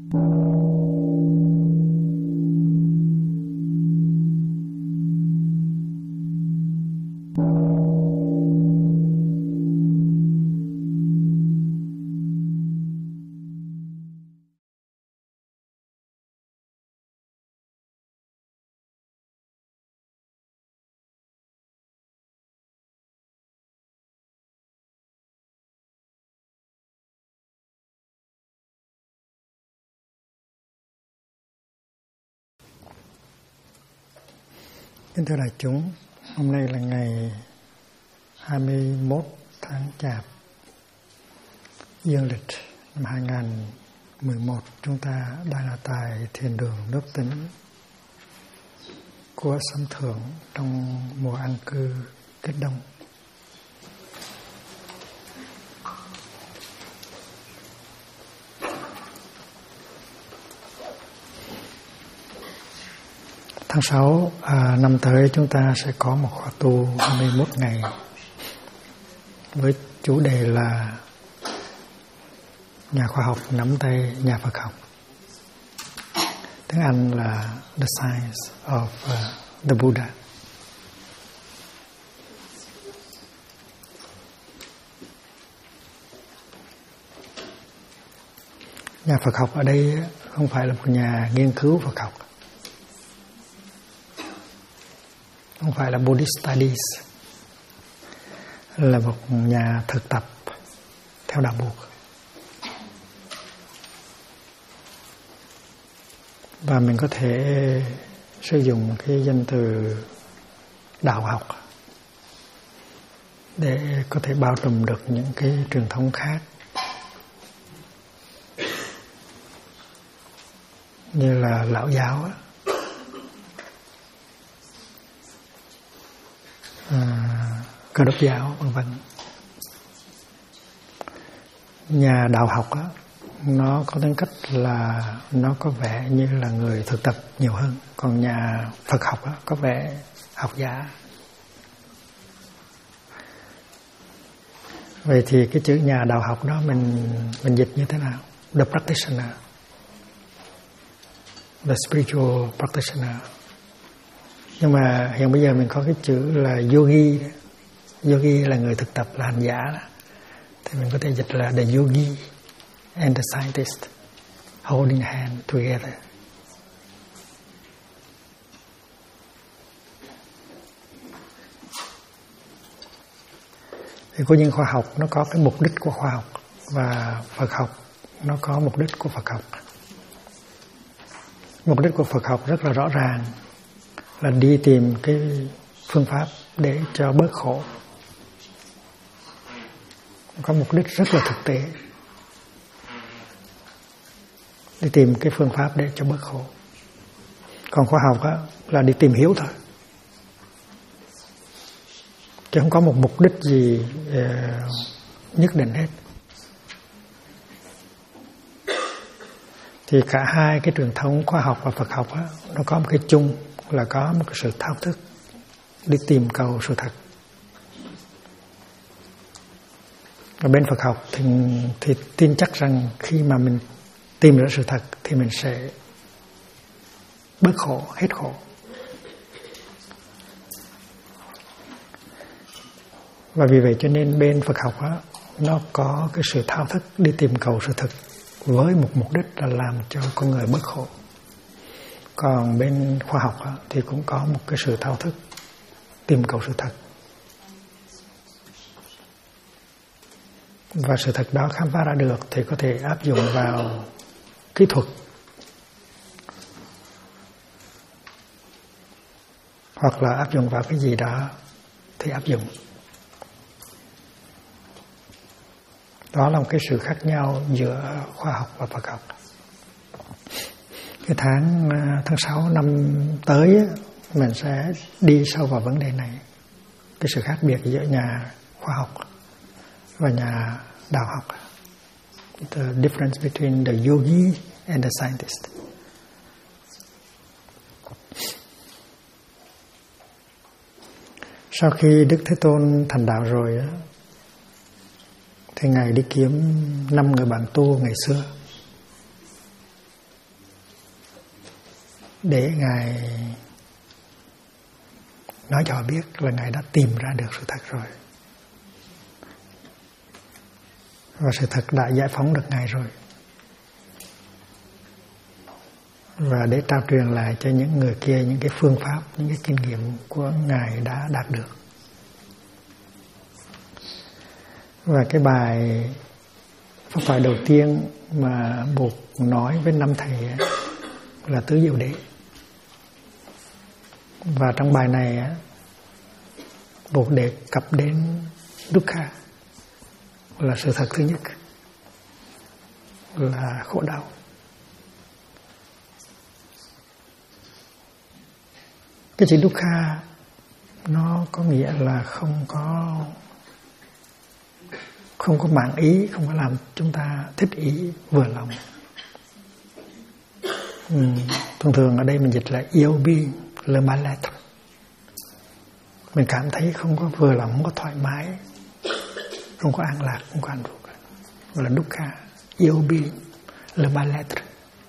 Kính thưa đại chúng, hôm nay là ngày 21 tháng Chạp dương lịch năm 2011. Chúng ta đang ở tại thiền đường Nước Tĩnh của Sâm Thượng trong mùa an cư Kết Đông. Tháng 6 năm tới chúng ta sẽ có một khóa tu 21 ngày với chủ đề là nhà khoa học nắm tay nhà Phật học. Tiếng Anh là The Science of the Buddha. Nhà Phật học ở đây không phải là một nhà nghiên cứu Phật học, không phải là Buddhist Studies, là một nhà thực tập theo đạo buộc. Và mình có thể sử dụng cái danh từ đạo học để có thể bao trùm được những cái truyền thống khác, như là lão giáo, Cơ đốc giáo, vân vân. Nhà đạo học á, nó có tính cách là nó có vẻ như là người thực tập nhiều hơn, còn nhà Phật học á, có vẻ học giả. Vậy thì cái chữ nhà đạo học đó mình dịch như thế nào? The practitioner, the spiritual practitioner. Nhưng mà hiện bây giờ mình có cái chữ là yogi. Yogi là người thực tập, là hành giả đó. Thì mình có thể dịch là the yogi and the scientist holding hand together. Thì có những khoa học nó có cái mục đích của khoa học, và Phật học nó có mục đích của Phật học. Mục đích của Phật học rất là rõ ràng, là đi tìm cái phương pháp để cho bớt khổ. Có mục đích rất là thực tế, đi tìm cái phương pháp để cho bớt khổ. Còn khoa học á, là đi tìm hiểu thôi, chứ không có một mục đích gì nhất định hết. Thì cả hai cái truyền thống khoa học và Phật học á, nó có một cái chung là có một cái sự thao thức đi tìm cầu sự thật. Ở bên Phật học thì tin chắc rằng khi mà mình tìm ra sự thật thì mình sẽ bớt khổ, hết khổ. Và vì vậy cho nên bên Phật học á, nó có cái sự thao thức đi tìm cầu sự thật với một mục đích là làm cho con người bớt khổ. Còn bên khoa học á, thì cũng có một cái sự thao thức tìm cầu sự thật. Và sự thật đó khám phá ra được thì có thể áp dụng vào kỹ thuật, hoặc là áp dụng vào cái gì đó thì áp dụng. Đó là một cái sự khác nhau giữa khoa học và Phật học. Cái tháng 6 năm tới mình sẽ đi sâu vào vấn đề này, cái sự khác biệt giữa nhà khoa học và nhà đạo học, the difference between the yogi and the scientist. Sau khi Đức Thế Tôn thành đạo rồi thì Ngài đi kiếm 5 người bạn tu ngày xưa. để Ngài nói cho họ biết là Ngài đã tìm ra được sự thật rồi. Và sự thật đã giải phóng được Ngài rồi. Và để trao truyền lại cho những người kia những cái phương pháp, những cái kinh nghiệm của Ngài đã đạt được. Và cái bài pháp thoại đầu tiên mà Bụt nói với 5 thầy ấy, là Tứ Diệu Đế. Và trong bài này Bụt đề cập đến Dukkha, là sự thật thứ nhất, là khổ đau. Cái chữ Dukkha nó có nghĩa là không có mạn ý, không có làm chúng ta thích ý vừa lòng. Thông thường ở đây mình dịch là yêu bi, le mal-être. Mình cảm thấy không có vừa lòng, không có thoải mái, không có an lạc, không có hạnh phúc. Gọi là Dukkha, yêu bi, le mal-être.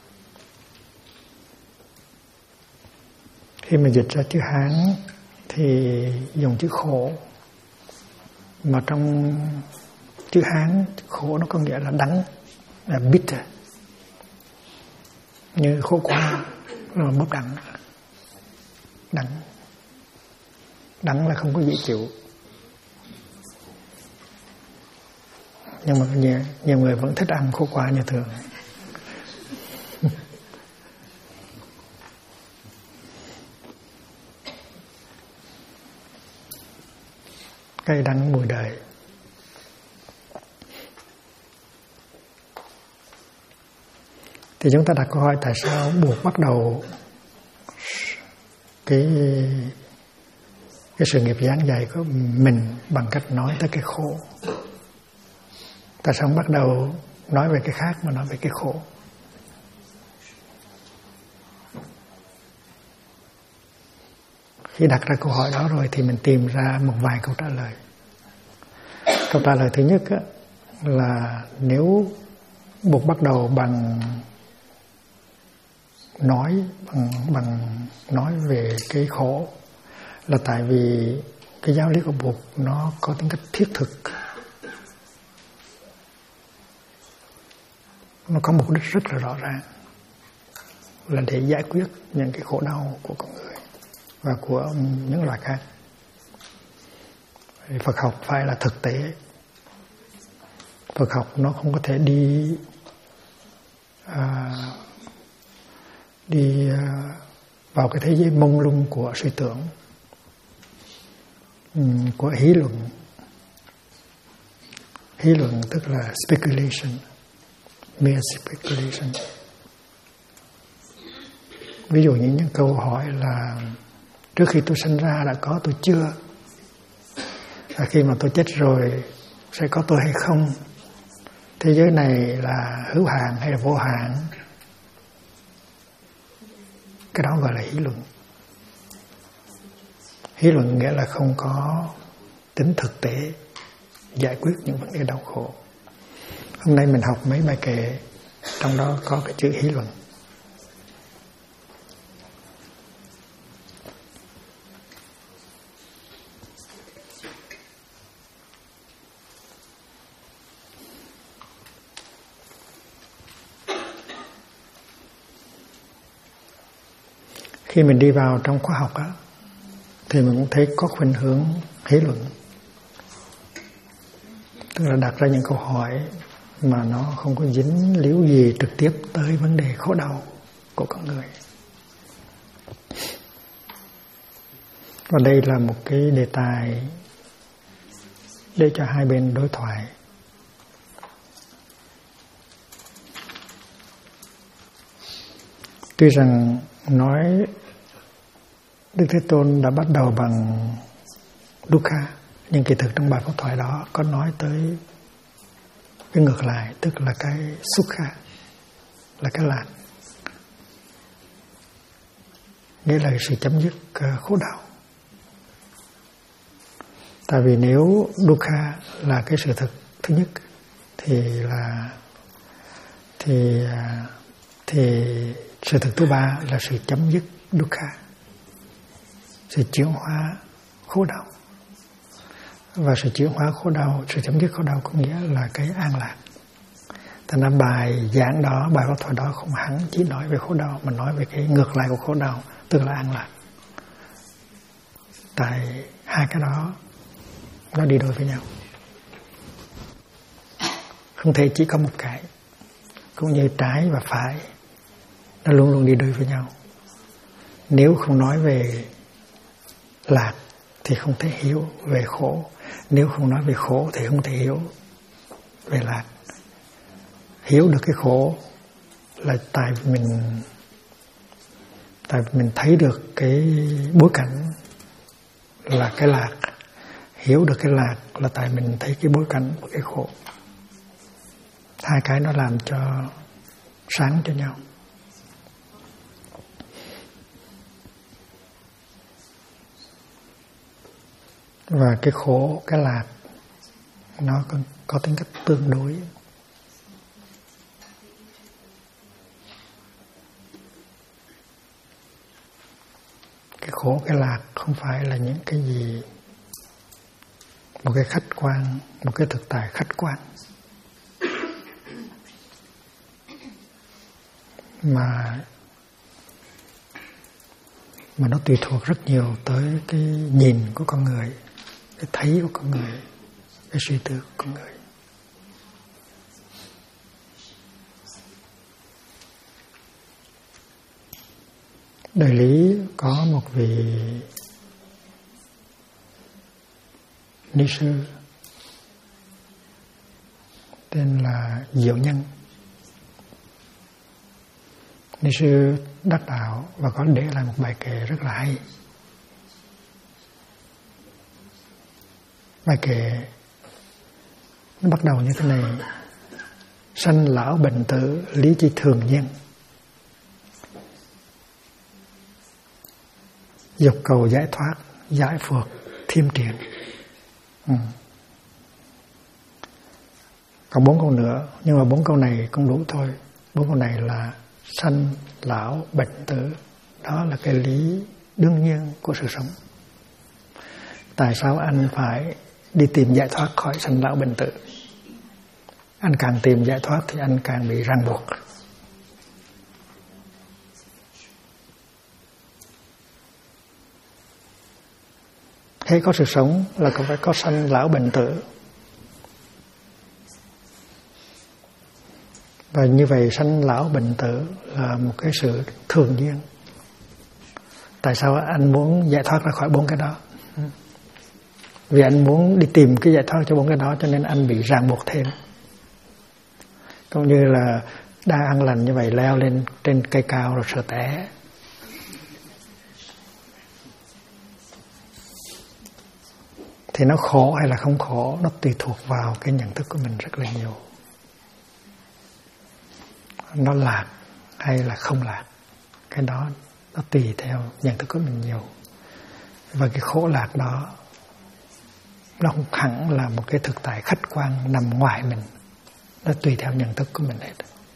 Khi mà dịch ra chữ Hán thì dùng chữ khổ, mà trong chữ Hán khổ nó có nghĩa là đắng, là bitter, như khổ qua là bốc đắng. Đắng là không có dễ chịu. Nhưng mà nhiều người vẫn thích ăn khổ qua như thường. Cay đắng mùi đời. Thì chúng ta đặt câu hỏi tại sao Bụt bắt đầu cái sự nghiệp giảng dạy của mình bằng cách nói tới cái khổ. Tại sao không bắt đầu nói về cái khác mà nói về cái khổ? Khi đặt ra câu hỏi đó rồi thì mình tìm ra một vài câu trả lời. Câu trả lời thứ nhất là nếu Bụt bắt đầu bằng nói về cái khổ, là tại vì cái giáo lý của Bụt nó có tính cách thiết thực, nó có mục đích rất là rõ ràng, là để giải quyết những cái khổ đau của con người và của những loài khác. Phật học phải là thực tế. Phật học nó không có thể đi vào cái thế giới mông lung của suy tưởng, của hí luận. Hí luận tức là speculation, mere speculation. Ví dụ những câu hỏi là trước khi tôi sinh ra đã có tôi chưa? Và khi mà tôi chết rồi sẽ có tôi hay không? Thế giới này là hữu hạn hay là vô hạn? Cái đó gọi là hí luận. Hí luận nghĩa là không có tính thực tế giải quyết những vấn đề đau khổ. Hôm nay mình học mấy bài kệ, trong đó có cái chữ hí luận. Khi mình đi vào trong khoa học thì mình cũng thấy có khuynh hướng hí luận, tức là đặt ra những câu hỏi mà nó không có dính líu gì trực tiếp tới vấn đề khổ đau của con người. Và đây là một cái đề tài để cho hai bên đối thoại. Tuy rằng nói Đức Thế Tôn đã bắt đầu bằng Dukkha, nhưng kỳ thực trong bài pháp thoại đó có nói tới cái ngược lại, tức là cái Sukha, là cái lạc, nghĩa là sự chấm dứt khổ đau. Tại vì nếu Dukkha là cái sự thật thứ nhất thì Sự thực thứ ba là sự chấm dứt dukkha, sự chuyển hóa khổ đau. Và sự chuyển hóa khổ đau, sự chấm dứt khổ đau có nghĩa là cái an lạc. Thành ra bài giảng đó, bài pháp thoại đó không hẳn chỉ nói về khổ đau, mà nói về cái ngược lại của khổ đau, tức là an lạc. Tại hai cái đó nó đi đôi với nhau, không thể chỉ có một cái. Cũng như trái và phải, nó luôn luôn đi đôi với nhau. Nếu không nói về lạc thì không thể hiểu về khổ. Nếu không nói về khổ thì không thể hiểu về lạc. Hiểu được cái khổ là tại mình thấy được cái bối cảnh là cái lạc. Hiểu được cái lạc là tại mình thấy cái bối cảnh của cái khổ. Hai cái nó làm cho sáng cho nhau. Và cái khổ, cái lạc nó có tính cách tương đối. Cái khổ, cái lạc không phải là những cái gì, một cái khách quan, một cái thực tại khách quan, mà nó tùy thuộc rất nhiều tới cái nhìn của con người, cái thấy của con người, cái suy tư của con người. Đời Lý có một vị ni sư tên là Diệu Nhân. Ni sư đắc đạo và có để lại một bài kệ rất là hay. Bài kệ nó bắt đầu như thế này: sanh lão bệnh tử lý chi thường nhiên, dục cầu giải thoát giải phượt thêm triển. Còn 4 câu nữa, nhưng mà 4 câu này cũng đủ thôi. 4 câu này là sanh lão bệnh tử, đó là cái lý đương nhiên của sự sống. Tại sao anh phải đi tìm giải thoát khỏi sanh lão bệnh tử? Anh càng tìm giải thoát thì anh càng bị ràng buộc. Thế có sự sống là cũng phải có sanh lão bệnh tử. Và như vậy sanh lão bệnh tử là một cái sự thường nhiên. Tại sao anh muốn giải thoát ra khỏi 4 cái đó? Vì anh muốn đi tìm cái giải thoát cho 4 cái đó, cho nên anh bị ràng buộc thêm. Cũng như là đang ăn lành như vậy, leo lên trên cây cao rồi sợ té. Thì nó khổ hay là không khổ, nó tùy thuộc vào cái nhận thức của mình rất là nhiều. Nó lạc hay là không lạc, cái đó nó tùy theo nhận thức của mình nhiều. Và cái khổ lạc đó nó không hẳn là một cái thực tại khách quan nằm ngoài mình, nó tùy theo nhận thức của mình hết.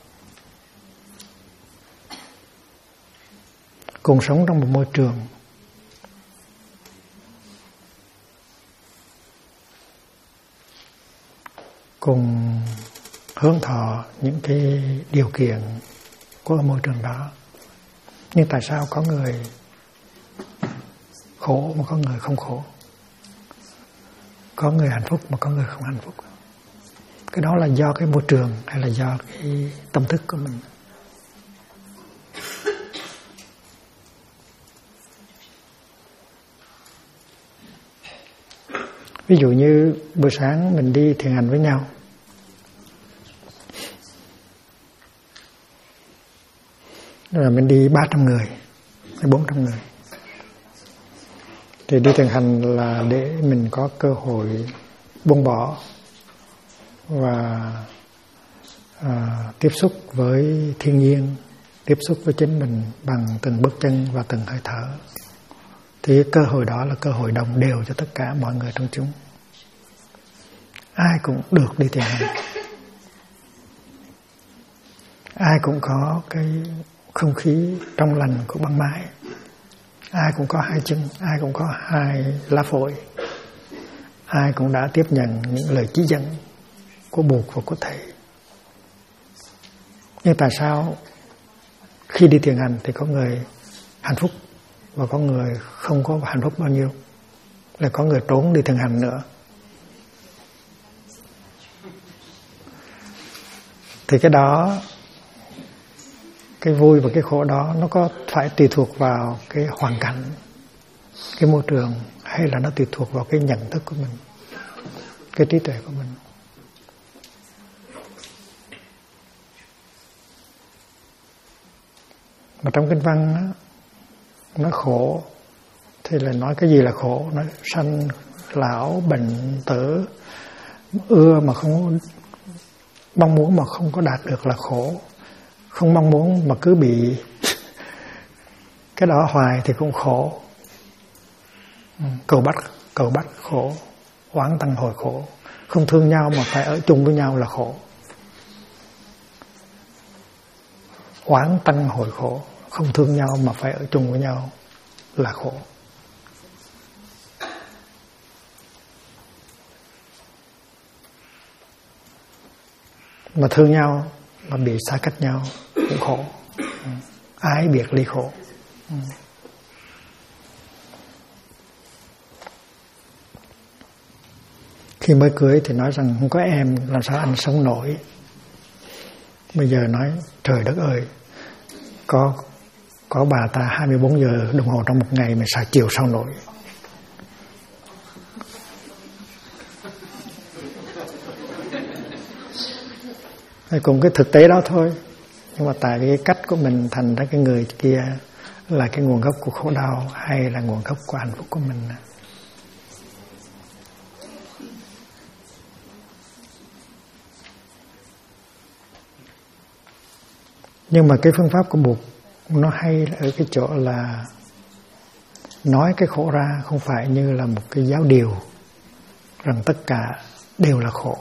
Cùng sống trong một môi trường, cùng hướng thọ những cái điều kiện của môi trường đó. Nhưng tại sao có người khổ mà có người không khổ? Có người hạnh phúc mà có người không hạnh phúc? Cái đó là do cái môi trường hay là do cái tâm thức của mình? Ví dụ như buổi sáng mình đi thiền hành với nhau, rồi mình đi 300 người hay 400 người, thì đi thiền hành là để mình có cơ hội buông bỏ và tiếp xúc với thiên nhiên, tiếp xúc với chính mình bằng từng bước chân và từng hơi thở. Thì cơ hội đó là cơ hội đồng đều cho tất cả mọi người trong chúng. Ai cũng được đi thiền hành, ai cũng có cái không khí trong lành của băng mái. Ai cũng có hai chân, ai cũng có hai lá phổi, ai cũng đã tiếp nhận những lời chỉ dẫn của Bụt và của Thầy. Nhưng tại sao khi đi thiền hành thì có người hạnh phúc và có người không có hạnh phúc bao nhiêu, lại có người trốn đi thiền hành nữa? Thì cái đó, cái vui và cái khổ đó nó có phải tùy thuộc vào cái hoàn cảnh, cái môi trường, hay là nó tùy thuộc vào cái nhận thức của mình, cái trí tuệ của mình? Mà trong kinh văn nó khổ thì là nói cái gì là khổ? Nói sanh, lão, bệnh, tử, ưa mà không mong muốn mà không có đạt được là khổ, không mong muốn mà cứ bị cái đó hoài thì cũng khổ. Cầu bắt khổ, oán tăng hồi khổ, không thương nhau mà phải ở chung với nhau là khổ. Oán tăng hồi khổ, không thương nhau mà phải ở chung với nhau là khổ. Mà thương nhau mà bị xa cách nhau cũng khổ. Ái biệt ly khổ. Khi mới cưới thì nói rằng không có em làm sao anh sống nổi. Bây giờ nói trời đất ơi, có bà ta 24 giờ đồng hồ trong một ngày mà xài chiều sao nổi. Cùng cái thực tế đó thôi. Nhưng mà tại vì cái cách của mình thành ra cái người kia là cái nguồn gốc của khổ đau hay là nguồn gốc của hạnh phúc của mình. Nhưng mà cái phương pháp của Bụt nó hay ở cái chỗ là nói cái khổ ra không phải như là một cái giáo điều rằng tất cả đều là khổ.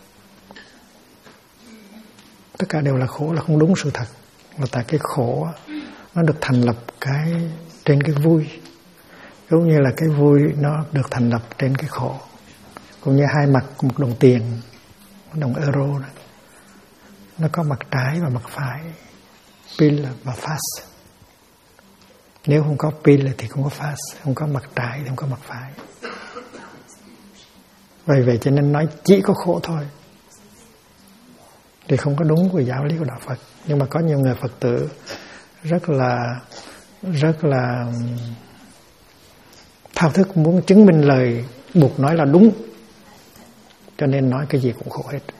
Tất cả đều là khổ là không đúng sự thật. Là tại cái khổ nó được thành lập trên cái vui, giống như là cái vui nó được thành lập trên cái khổ. Cũng như hai mặt của một đồng tiền, đồng euro đó, nó có mặt trái và mặt phải, pin và face. Nếu không có pin thì không có face, không có mặt trái thì không có mặt phải. Vậy cho nên nói chỉ có khổ thôi thì không có đúng với giáo lý của Đạo Phật. Nhưng mà có nhiều người Phật tử rất là thao thức muốn chứng minh lời Bụt nói là đúng, cho nên nói cái gì cũng khổ hết.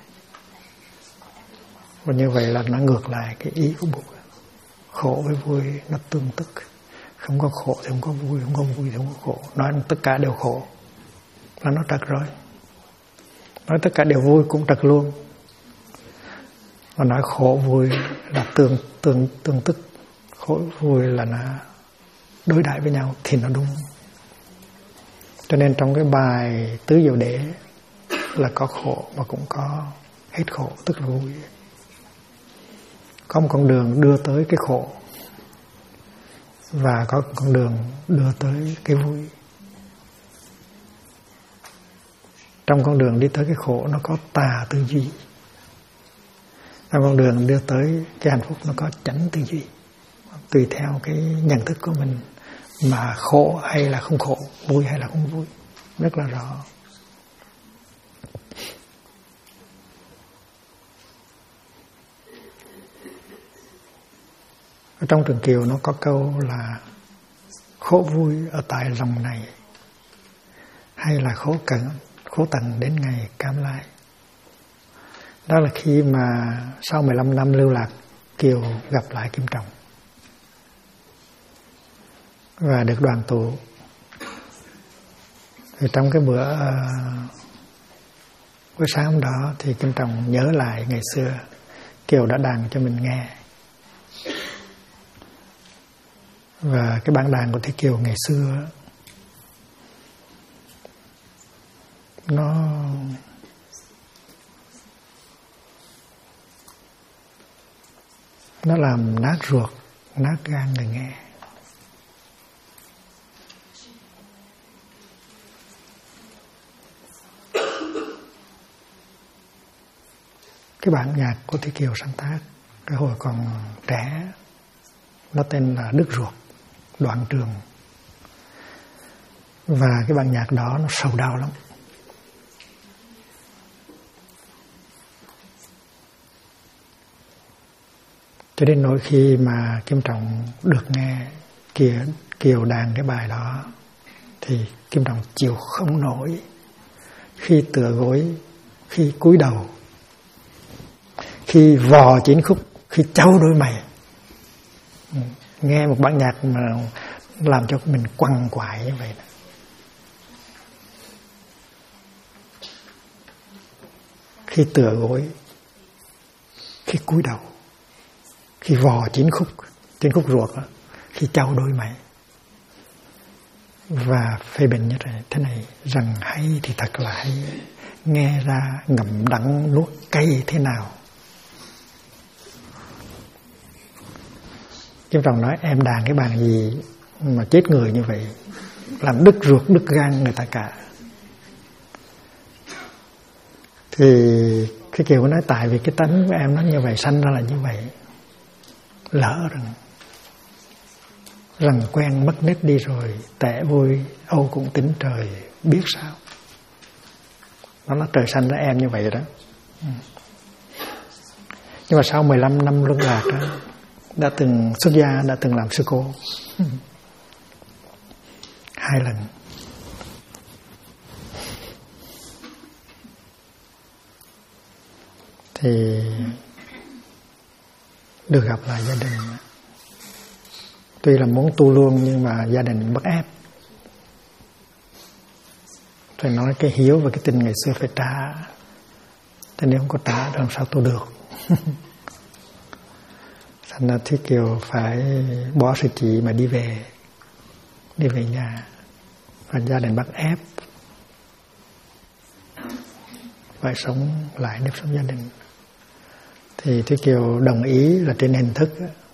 Và như vậy là nó ngược lại cái ý của Bụt. Khổ với vui nó tương tức. Không có khổ thì không có vui, không có vui thì không có khổ. Nói tất cả đều khổ là nó trật rồi. Nói tất cả đều vui cũng trật luôn. Và nói khổ vui là tương tức, khổ vui là nó đối đãi với nhau thì nó đúng. Cho nên trong cái bài Tứ Diệu Đế là có khổ mà cũng có hết khổ, tức là vui. Có một con đường đưa tới cái khổ và có một con đường đưa tới cái vui. Trong con đường đi tới cái khổ nó có tà tư duy. Trong con đường đưa tới cái hạnh phúc nó có chánh tư duy. Tùy theo cái nhận thức của mình mà khổ hay là không khổ, vui hay là không vui, rất là rõ. Ở trong Trường Kiều nó có câu là khổ vui ở tại lòng này, hay là khổ tận đến ngày cam lai. Đó là khi mà sau 15 năm lưu lạc, Kiều gặp lại Kim Trọng và được đoàn tụ. Thì trong cái bữa sáng hôm đó thì Kim Trọng nhớ lại ngày xưa Kiều đã đàn cho mình nghe. Và cái bản đàn của Thế Kiều ngày xưa nó làm nát ruột nát gan người nghe. Cái bản nhạc của Thúy Kiều sáng tác cái hồi còn trẻ, nó tên là Đứt Ruột, Đoạn Trường. Và cái bản nhạc đó nó sầu đau lắm. Cho đến nỗi khi mà Kim Trọng được nghe Kiều đàn cái bài đó thì Kim Trọng chịu không nổi, khi tựa gối, khi cúi đầu, khi vò chín khúc, khi trao đôi mày. Nghe một bản nhạc mà làm cho mình quằn quại như vậy. Khi tựa gối, khi cúi đầu, khi vò chín khúc ruột đó, khi trao đôi mày. Và phê bình như thế này, rằng hay thì thật là hay, nghe ra ngậm đắng nuốt cay thế nào. Kim Trọng nói em đàn cái bàn gì mà chết người như vậy, làm đứt ruột đứt gan người ta cả. Thì cái Kiều nói tại vì cái tánh của em nó như vậy, sanh ra là như vậy. Lỡ rằng quen mất nết đi rồi, tệ vui âu cũng tính trời biết sao. Nó là trời sanh ra em như vậy đó. Nhưng mà sau 15 năm luân lạc đó, đã từng xuất gia, đã từng làm sư cô 2 lần. Thì được gặp lại gia đình. Tuy là muốn tu luôn nhưng mà gia đình bắt ép. Phải nói cái hiếu và cái tình ngày xưa phải trả. Thế nếu không có trả làm sao tu được. Thành ra Thúy Kiều phải bỏ sư chị mà đi về nhà. Và gia đình bắt ép phải sống lại nếp sống gia đình. Thì Thúy Kiều đồng ý là trên hình thức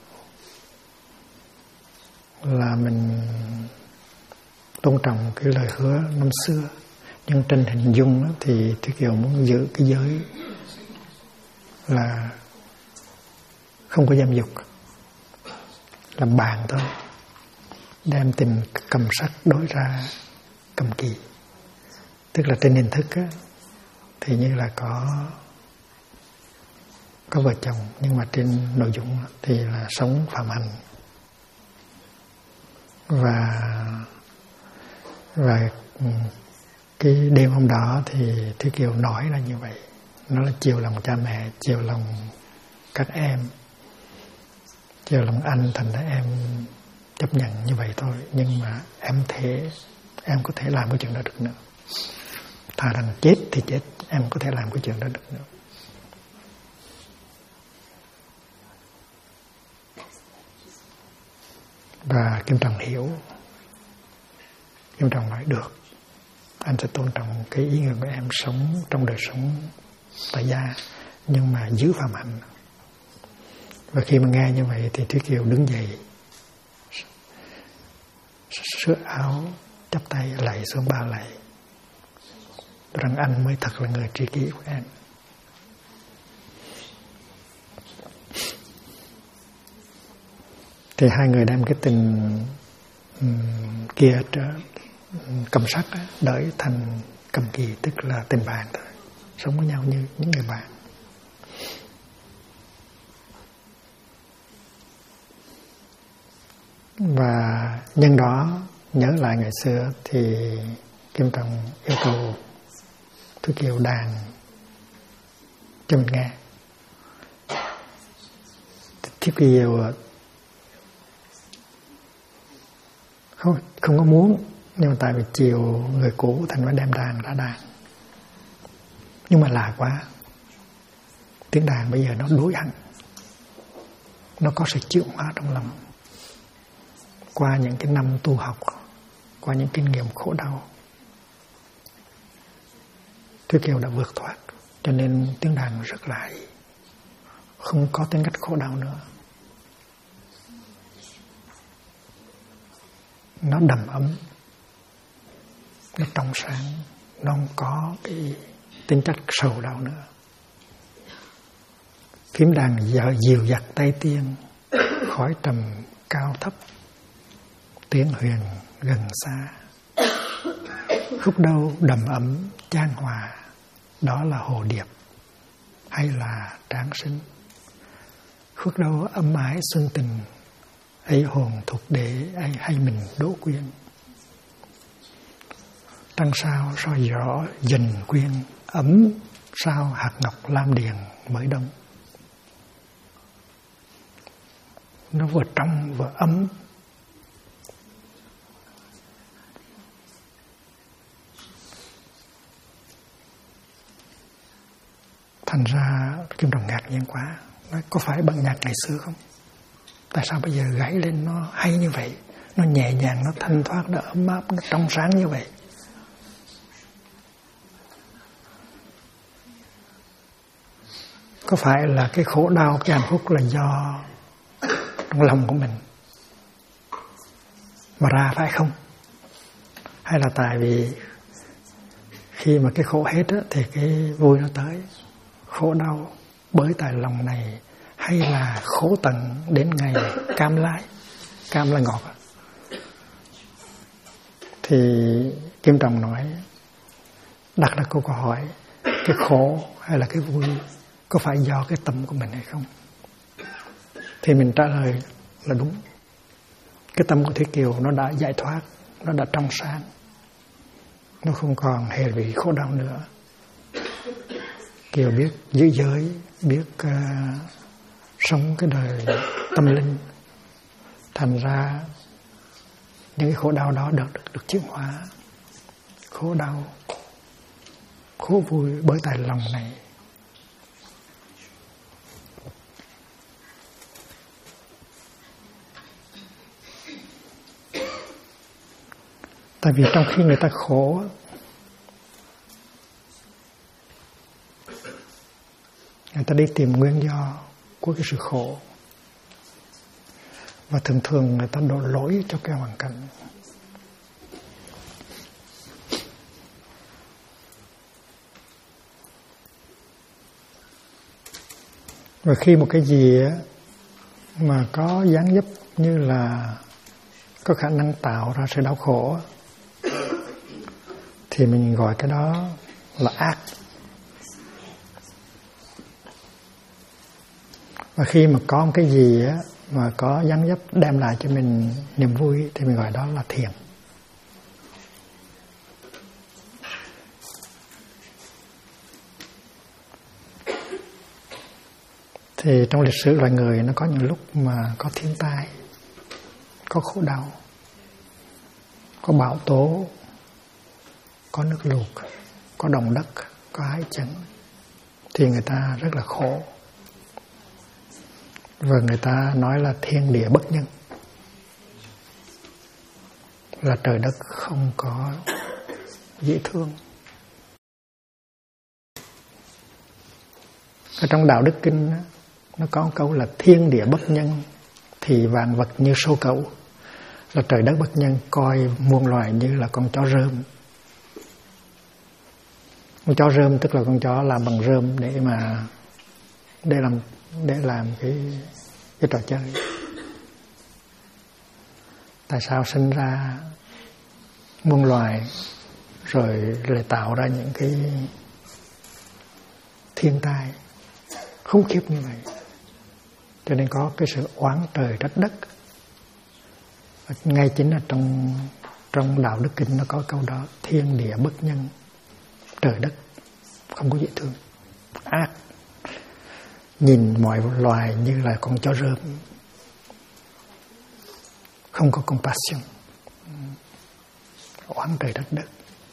là mình tôn trọng cái lời hứa năm xưa, nhưng trên hình dung thì Thúy Kiều muốn giữ cái giới là không có dâm dục, làm bạn thôi, đem tình cầm sắc đối ra cầm kỳ. Tức là trên hình thức á, thì như là có vợ chồng, nhưng mà trên nội dung thì là sống phạm hạnh. Và cái đêm hôm đó thì Thúy Kiều nói là như vậy. Nó là chiều lòng cha mẹ, chiều lòng các em, chiều lòng anh, thành ra em chấp nhận như vậy thôi. Nhưng mà em có thể làm cái chuyện đó được nữa. Thà rằng chết thì chết, em có thể làm cái chuyện đó được nữa. Và Kim Trọng hiểu. Kim Trọng nói được, anh sẽ tôn trọng cái ý nguyện của em sống trong đời sống tại gia, nhưng mà giữ phạm hạnh. Và khi mà nghe như vậy thì Thúy Kiều đứng dậy, sửa áo, chắp tay lạy xuống 3 lạy, rằng anh mới thật là người tri kỷ của em. Thì hai người đem cái tình kia cầm sắc đợi thành cầm kỳ, tức là tình bạn thôi, sống với nhau như những người bạn. Và nhân đó nhớ lại ngày xưa thì Kim Trọng yêu cầu Thúy Kiều đàn cho mình nghe. Thúy Kiều không có muốn, nhưng mà tại vì chiều người cũ thành phải đem đàn ra đàn. Nhưng mà lạ quá, tiếng đàn bây giờ nó đối hẳn, nó có sự chịu hóa trong lòng. Qua những cái năm tu học, qua những kinh nghiệm khổ đau, Thúy Kiều đã vượt thoát, cho nên tiếng đàn rất là hay, không có tính cách khổ đau nữa. nó đầm ấm, nó trong sáng, nó không có cái tính chất sầu đau nữa. Phím đàn dịu dặt tay tiên, khói trầm cao thấp, tiếng huyền gần xa. Khúc đâu đầm ấm chan hòa, đó là hồ điệp hay là tráng sinh. Khúc đâu ấm ái xuân tình, ấy hồn thuộc đế hay mình đỗ quyên. Trăng sao soi rõ dần quyên, ấm sao hạt ngọc lam điền mới đông. Nó vừa trong vừa ấm. Thành ra Kim Đồng ngạc nhiên quá, nói có phải bản nhạc ngày xưa không? Tại sao bây giờ gãy lên nó hay như vậy, nó nhẹ nhàng, nó thanh thoát, nó ấm áp, nó trong sáng như vậy? Có phải là cái khổ đau, cái hạnh phúc là do trong lòng của mình mà ra phải không? Hay là tại vì khi mà cái khổ hết á, thì cái vui nó tới? Khổ đau bởi tại lòng này, hay là khổ tận đến ngày cam lái? Cam là ngọt. Thì Kim Trọng nói, đặt ra câu hỏi, cái khổ hay là cái vui có phải do cái tâm của mình hay không? Thì mình trả lời là đúng. Cái tâm của Thế Kiều nó đã giải thoát, nó đã trong sáng, nó không còn hề bị khổ đau nữa. Kiều biết giữ giới, biết sống cái đời tâm linh, thành ra những cái khổ đau đó được chuyển hóa. Khổ đau, khổ vui bởi tại lòng này. Tại vì trong khi người ta khổ, người ta đi tìm nguyên do của cái sự khổ, và thường thường người ta đổ lỗi cho cái hoàn cảnh. Và khi một cái gì mà có dáng dấp như là có khả năng tạo ra sự đau khổ, thì mình gọi cái đó là ác. Và khi mà có một cái gì á, mà có dáng dấp đem lại cho mình niềm vui, thì mình gọi đó là thiện. Thì trong lịch sử loài người nó có những lúc mà có thiên tai, có khổ đau, có bão tố, có nước lụt, có động đất, có ái chấn, thì người ta rất là khổ. Và người ta nói là thiên địa bất nhân, là trời đất không có dễ thương. Ở trong Đạo Đức Kinh nó có một câu là thiên địa bất nhân thì vạn vật như sâu cẩu, là trời đất bất nhân coi muôn loài như là con chó rơm. Con chó rơm tức là con chó làm bằng rơm để làm cái trò chơi. Tại sao sinh ra muôn loài rồi lại tạo ra những cái thiên tai khủng khiếp như vậy? Cho nên có cái sự oán trời trách đất. Ngay chính là trong Đạo Đức Kinh nó có câu đó, thiên địa bất nhân, trời đất không có dễ thương, ác, nhìn mọi loài như là con chó rơm, không có compassion, oán trời trách đất.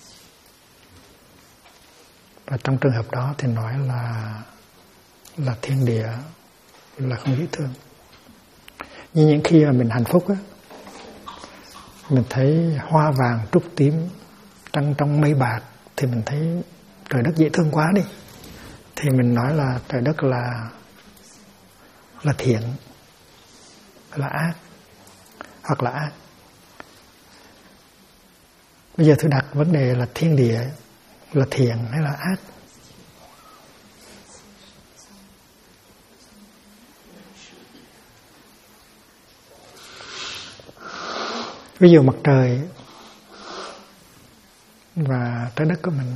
Và trong trường hợp đó thì nói là thiên địa là không dễ thương. Nhưng những khi mà mình hạnh phúc á, mình thấy hoa vàng trúc tím trăng trong mây bạc, thì mình thấy trời đất dễ thương quá đi, thì mình nói là trời đất là thiện, là ác, hoặc là ác. Bây giờ tôi đặt vấn đề là thiên địa là thiện hay là ác? Ví dụ mặt trời và trái đất của mình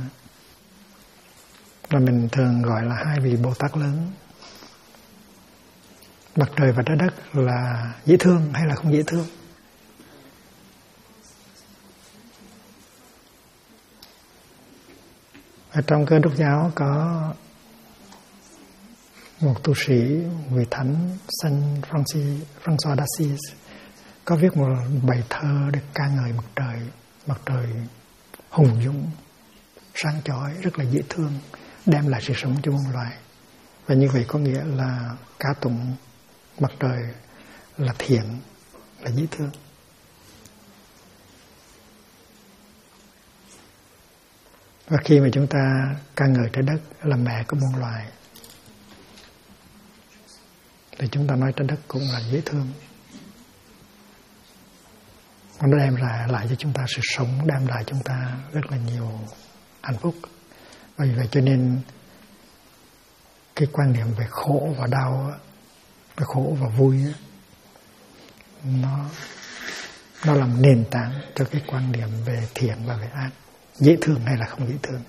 là mình thường gọi là hai vị Bồ Tát lớn. Mặt trời và trái đất là dễ thương hay là không dễ thương? Ở trong Cơ Đốc giáo có một tu sĩ vị thánh Saint François d'Assise có viết một bài thơ để ca ngợi mặt trời. Mặt trời hùng dũng, sáng chói, rất là dễ thương, đem lại sự sống cho muôn loài. Và như vậy có nghĩa là ca tụng mặt trời là thiện, là dễ thương. Và khi mà chúng ta ca ngợi trái đất là mẹ của muôn loài, thì chúng ta nói trái đất cũng là dễ thương. Nó đem lại cho chúng ta sự sống, đem lại chúng ta rất là nhiều hạnh phúc. Vì vậy cho nên cái quan niệm về khổ và đau, cái khổ và vui, nó làm nền tảng cho cái quan niệm về thiện và về ác, dễ thương hay là không dễ thương.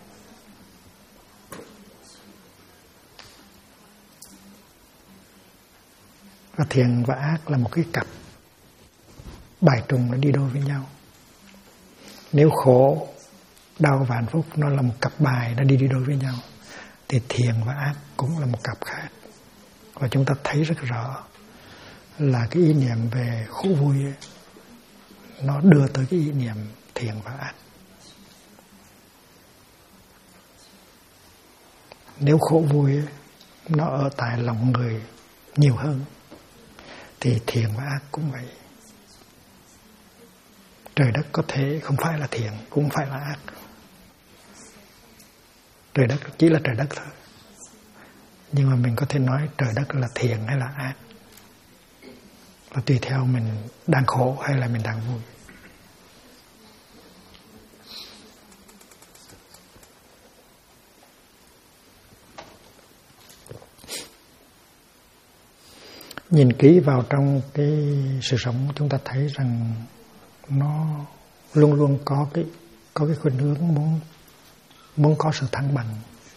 Và thiện và ác là một cái cặp bài trùng, nó đi đôi với nhau. Nếu khổ, đau và hạnh phúc nó là một cặp bài, nó đi đôi với nhau, thì thiện và ác cũng là một cặp khác. Và chúng ta thấy rất rõ là cái ý niệm về khổ vui ấy, nó đưa tới cái ý niệm thiện và ác. Nếu khổ vui ấy, nó ở tại lòng người nhiều hơn, thì thiện và ác cũng vậy. Trời đất có thể không phải là thiện, cũng không phải là ác. Trời đất chỉ là trời đất thôi. Nhưng mà mình có thể nói trời đất là thiện hay là ác, là tùy theo mình đang khổ hay là mình đang vui. Nhìn kỹ vào trong cái sự sống, chúng ta thấy rằng nó luôn luôn có cái khuynh hướng muốn có sự thăng bằng,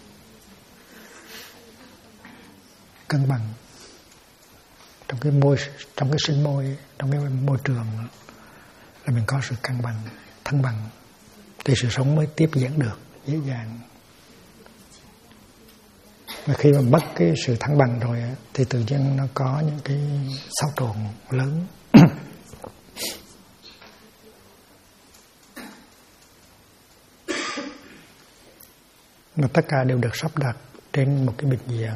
cân bằng trong cái sinh môi, trong cái môi trường là mình có sự cân bằng, thăng bằng, thì sự sống mới tiếp diễn được dễ dàng. Và khi mà mất cái sự thăng bằng rồi thì tự nhiên nó có những cái xáo trộn lớn. Mà tất cả đều được sắp đặt trên một cái bình diện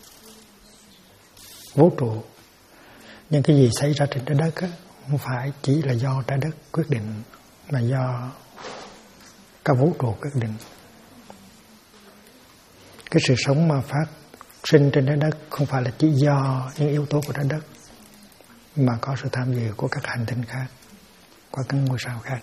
vũ trụ. Nhưng cái gì xảy ra trên trái đất không phải chỉ là do trái đất quyết định, mà do cả vũ trụ quyết định. Cái sự sống mà phát sinh trên trái đất không phải là chỉ do những yếu tố của trái đất, mà có sự tham dự của các hành tinh khác, của các ngôi sao khác.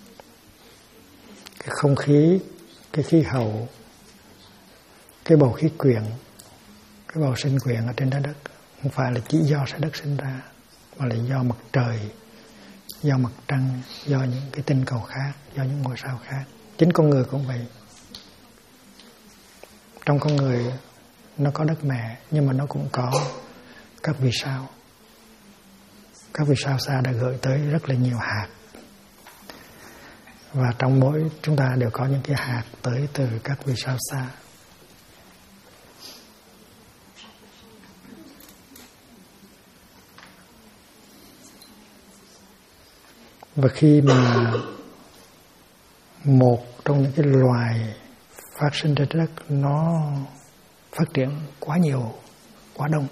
Cái không khí, cái khí hậu, cái bầu khí quyển, cái bầu sinh quyển ở trên trái đất không phải là chỉ do trái đất sinh ra, mà là do mặt trời, do mặt trăng, do những cái tinh cầu khác, do những ngôi sao khác. Chính con người cũng vậy. Trong con người nó có đất mẹ, nhưng mà nó cũng có các vì sao. Các vì sao xa đã gửi tới rất là nhiều hạt. Và trong mỗi chúng ta đều có những cái hạt tới từ các vì sao xa. Và khi mà một trong những cái loài phát sinh trên trái đất nó phát triển quá nhiều, quá đông,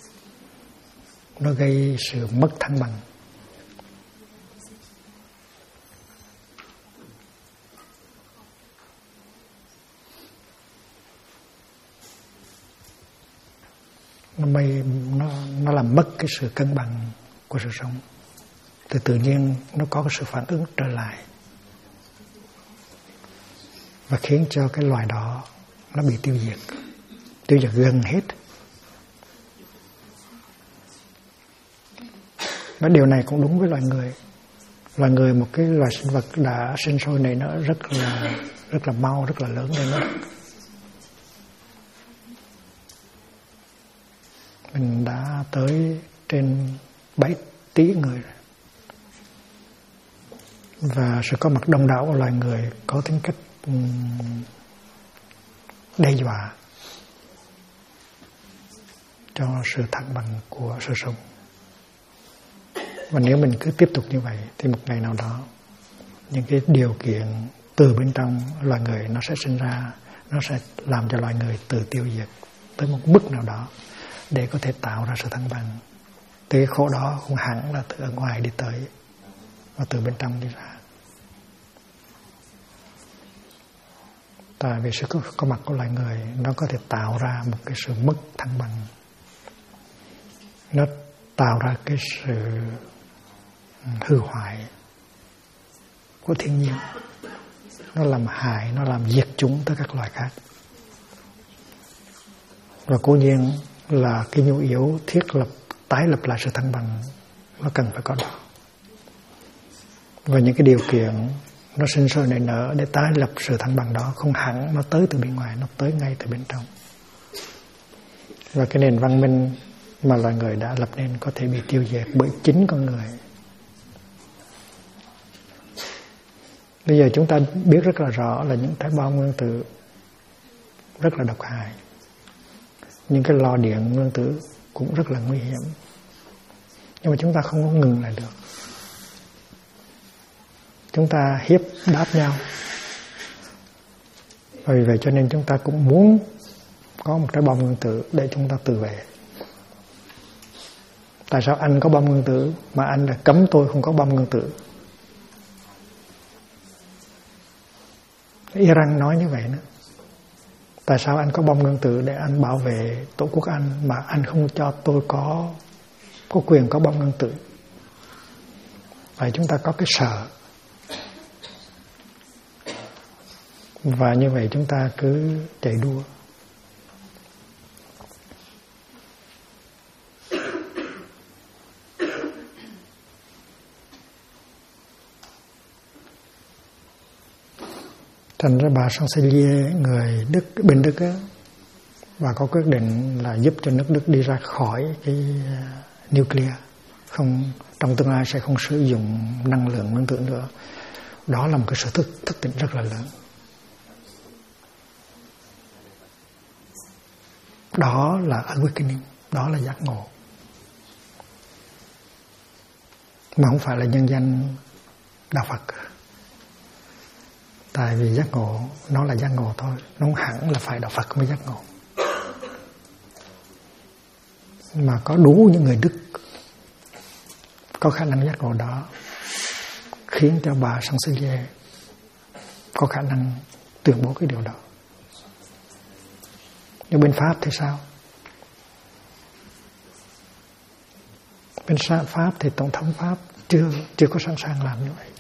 nó gây sự mất thăng bằng. Nó làm mất cái sự cân bằng của sự sống. Thì tự nhiên nó có cái sự phản ứng trở lại. và khiến cho cái loài đó nó bị tiêu diệt gần hết. Và điều này cũng đúng với loài người. Loài người, một cái loài sinh vật đã sinh sôi này, nó rất là mau, rất là lớn lên đó. Mình đã tới trên 7 tỷ người rồi. Và sự có mặt đông đảo của loài người có tính cách đe dọa cho sự thăng bằng của sự sống. Và nếu mình cứ tiếp tục như vậy thì một ngày nào đó những cái điều kiện từ bên trong loài người nó sẽ sinh ra, nó sẽ làm cho loài người tự tiêu diệt tới một mức nào đó để có thể tạo ra sự thăng bằng. Thì cái khổ đó không hẳn là từ ở ngoài đi tới, mà từ bên trong đi ra. Tại vì sự có mặt của loài người nó có thể tạo ra một cái sự mất thăng bằng. Nó tạo ra cái sự hư hoại của thiên nhiên. Nó làm hại, nó làm diệt chủng tới các loài khác. Và cố nhiên là cái nhu yếu thiết lập, tái lập lại sự thăng bằng nó cần phải có đó. Và những cái điều kiện nó sinh sôi nảy nở để tái lập sự thăng bằng đó không hẳn nó tới từ bên ngoài, nó tới ngay từ bên trong. Và cái nền văn minh mà loài người đã lập nên có thể bị tiêu diệt bởi chính con người. Bây giờ chúng ta biết rất là rõ là những trái bom nguyên tử rất là độc hại. Những cái lò điện nguyên tử cũng rất là nguy hiểm. Nhưng mà chúng ta không có ngừng lại được. Chúng ta hiếp đáp nhau. Và vì vậy cho nên chúng ta cũng muốn có một trái bom nguyên tử để chúng ta tự vệ. Tại sao anh có bom nguyên tử mà anh lại cấm tôi không có bom nguyên tử? Iran nói như vậy nữa. Tại sao anh có bom nguyên tử để anh bảo vệ tổ quốc anh mà anh không cho tôi có quyền có bom nguyên tử? Vậy chúng ta có cái sợ. Và như vậy chúng ta cứ chạy đua. Thành ra bà Chancelier người Đức, bên Đức á, bà có quyết định là giúp cho nước Đức đi ra khỏi cái nuclear, không trong tương lai sẽ không sử dụng năng lượng nguyên tử nữa. Đó là một cái sự thức tỉnh rất là lớn. Đó là awakening, đó là giác ngộ. Mà không phải là nhân danh đạo Phật. Tại vì giác ngộ nó là giác ngộ thôi, nó không hẳn là phải đạo Phật mới giác ngộ. Mà có đủ những người Đức có khả năng giác ngộ đó khiến cho bà Chancelier có khả năng tuyên bố cái điều đó. Nhưng bên Pháp thì sao? Bên Pháp thì Tổng thống Pháp chưa có sẵn sàng làm như vậy.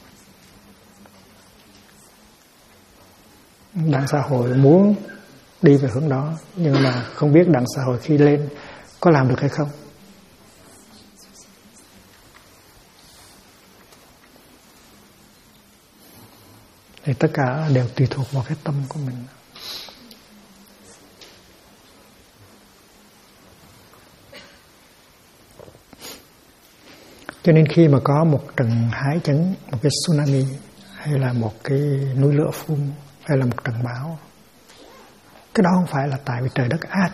Đảng xã hội muốn đi về hướng đó, nhưng mà không biết đảng xã hội khi lên có làm được hay không. Thì tất cả đều tùy thuộc vào cái tâm của mình. Cho nên khi mà có một trận hải chấn, một cái tsunami, hay là một cái núi lửa phun, hay là một trận bão, cái đó không phải là tại vì trời đất ác,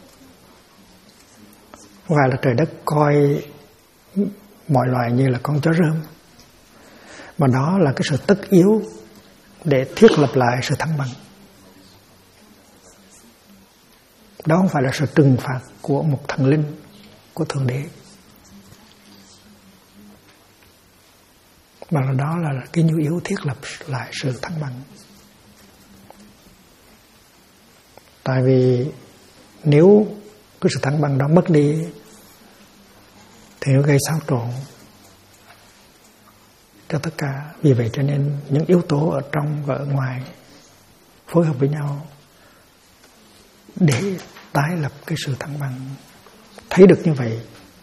không phải là trời đất coi mọi loài như là con chó rơm, mà đó là cái sự tất yếu để thiết lập lại sự thăng bằng. Đó không phải là sự trừng phạt của một thần linh, của Thượng Đế, mà là đó là cái nhu yếu thiết lập lại sự thăng bằng. Tại vì nếu cái sự thăng bằng đó mất đi thì nó gây xáo trộn cho tất cả. Vì vậy cho nên những yếu tố ở trong và ở ngoài phối hợp với nhau để tái lập cái sự thăng bằng. Thấy được như vậy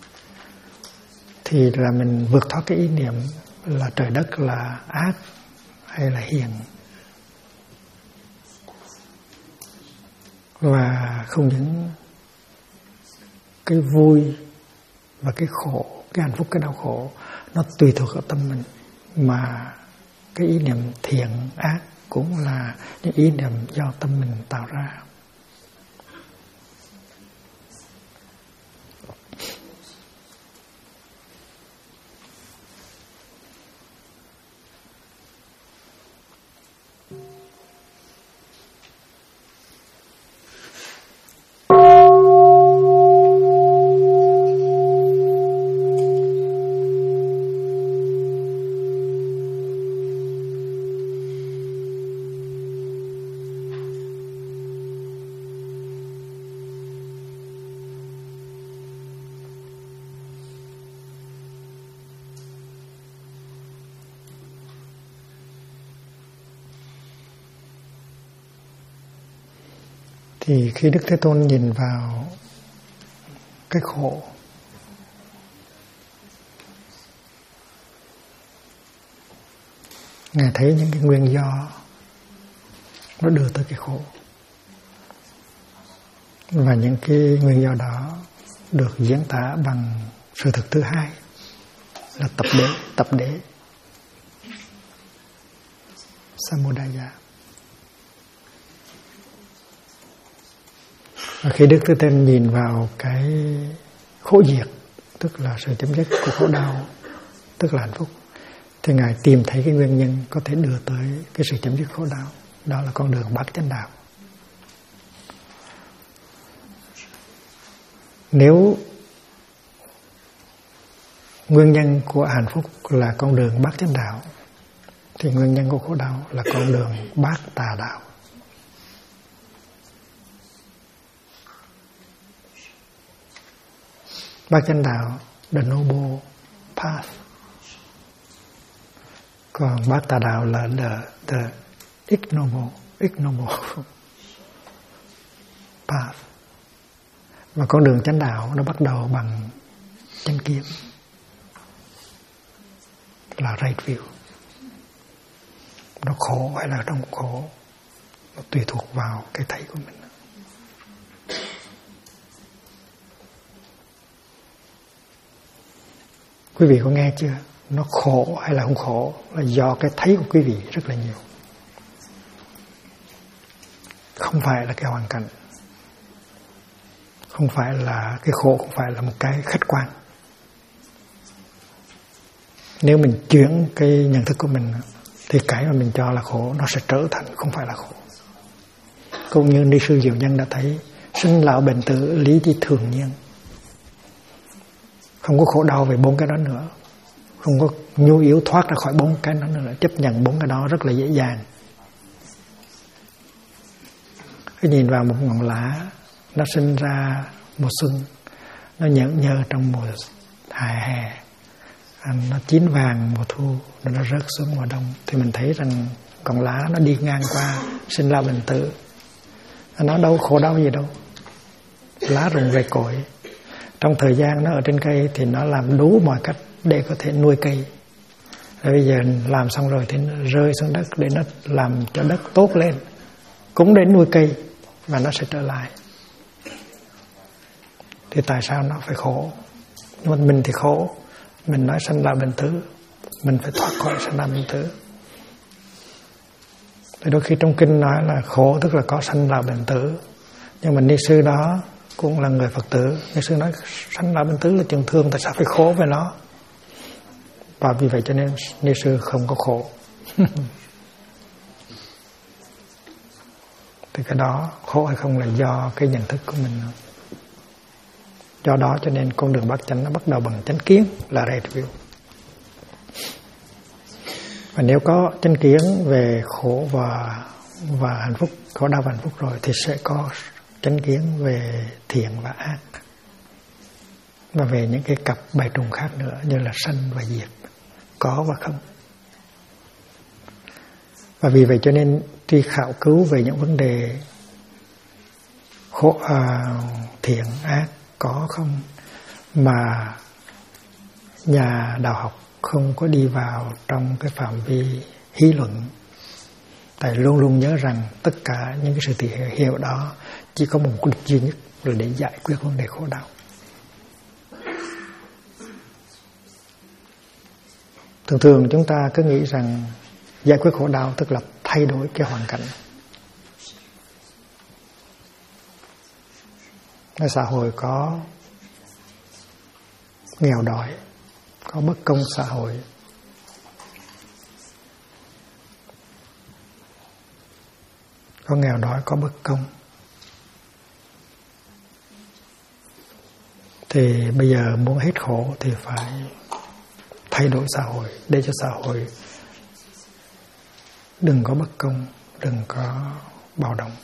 thì là mình vượt thoát cái ý niệm là trời đất là ác hay là hiền, và không những cái vui và cái khổ, cái hạnh phúc, cái đau khổ nó tùy thuộc vào tâm mình, mà cái ý niệm thiện ác cũng là những ý niệm do tâm mình tạo ra. Thì khi Đức Thế Tôn nhìn vào cái khổ, Ngài thấy những cái nguyên do nó đưa tới cái khổ, và những cái nguyên do đó được diễn tả bằng sự thực thứ hai là tập đế Samudaya. Và khi Đức Thế Tôn nhìn vào cái khổ diệt, tức là sự chấm dứt của khổ đau, tức là hạnh phúc, thì Ngài tìm thấy cái nguyên nhân có thể đưa tới cái sự chấm dứt khổ đau. Đó là con đường bát chánh đạo. Nếu nguyên nhân của hạnh phúc là con đường bát chánh đạo, thì nguyên nhân của khổ đau là con đường bát tà đạo. Bát chánh đạo, the noble path. Còn bát tà đạo là the ignoble path. Và con đường chánh đạo nó bắt đầu bằng chánh kiến, là right view. Nó khổ hay là không khổ, nó tùy thuộc vào cái thấy của mình. Quý vị có nghe chưa? Nó khổ hay là không khổ là do cái thấy của quý vị rất là nhiều. Không phải là cái hoàn cảnh. Không phải là cái khổ, không phải là một cái khách quan. Nếu mình chuyển cái nhận thức của mình thì cái mà mình cho là khổ nó sẽ trở thành không phải là khổ. Cũng như Ni Sư Diệu Nhân đã thấy sinh lão bệnh tử lý chi thường nhiên. Không có khổ đau về 4 cái đó nữa. Không có nhu yếu thoát ra khỏi 4 cái đó nữa. Chấp nhận 4 cái đó rất là dễ dàng. Cứ nhìn vào một ngọn lá, nó sinh ra mùa xuân, nó nhờ trong mùa hè, nó chín vàng mùa thu, rồi nó rớt xuống mùa đông, thì mình thấy rằng ngọn lá nó đi ngang qua sinh lão bệnh tử, nó đâu khổ đau gì đâu. Lá rụng rời cội, trong thời gian nó ở trên cây thì nó làm đủ mọi cách để có thể nuôi cây. Rồi bây giờ làm xong rồi thì nó rơi xuống đất để nó làm cho đất tốt lên, cũng để nuôi cây, và nó sẽ trở lại. Thì tại sao nó phải khổ? Nhưng mà mình thì khổ. Mình nói sanh lão bệnh tử, mình phải thoát khỏi sanh lão bệnh tử. Thì đôi khi trong kinh nói là khổ tức là có sanh lão bệnh tử, nhưng mà Ni Sư đó cũng là người Phật tử. Ni Sư nói sanh lão bệnh tử là chuyện thường, tại sao phải khổ về nó? Và vì vậy cho nên Ni Sư không có khổ. Thì cái đó khổ hay không là do cái nhận thức của mình. Do đó cho nên con đường bát chánh nó bắt đầu bằng chánh kiến, là right view. Và nếu có chánh kiến về khổ và hạnh phúc, khổ đau và hạnh phúc rồi, thì sẽ có chánh kiến về thiện và ác, và về những cái cặp bài trùng khác nữa, như là sanh và diệt, có và không. Và vì vậy cho nên tuy khảo cứu về những vấn đề thiện ác có không, mà nhà đạo học không có đi vào trong cái phạm vi lý luận. Tại luôn luôn nhớ rằng tất cả những cái sự thị hiểu đó chỉ có một mục đích duy nhất là để giải quyết vấn đề khổ đau. Thường thường chúng ta cứ nghĩ rằng giải quyết khổ đau tức là thay đổi cái hoàn cảnh.ในxã hội có nghèo đói, có bất công xã hội, có nghèo đói, có bất công, thì bây giờ muốn hết khổ thì phải thay đổi xã hội để cho xã hội đừng có bất công, đừng có bạo động.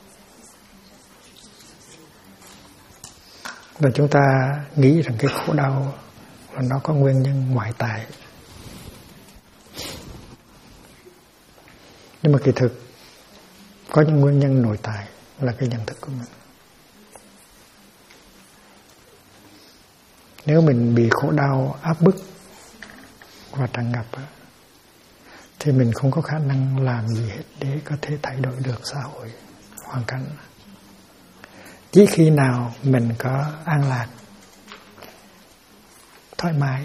Và chúng ta nghĩ rằng cái khổ đau là nó có nguyên nhân ngoại tại. Nhưng mà kỳ thực có những nguyên nhân nội tại là cái nhận thức của mình. Nếu mình bị khổ đau áp bức và tràn ngập thì mình không có khả năng làm gì hết để có thể thay đổi được xã hội, hoàn cảnh. Chỉ khi nào mình có an lạc, thoải mái,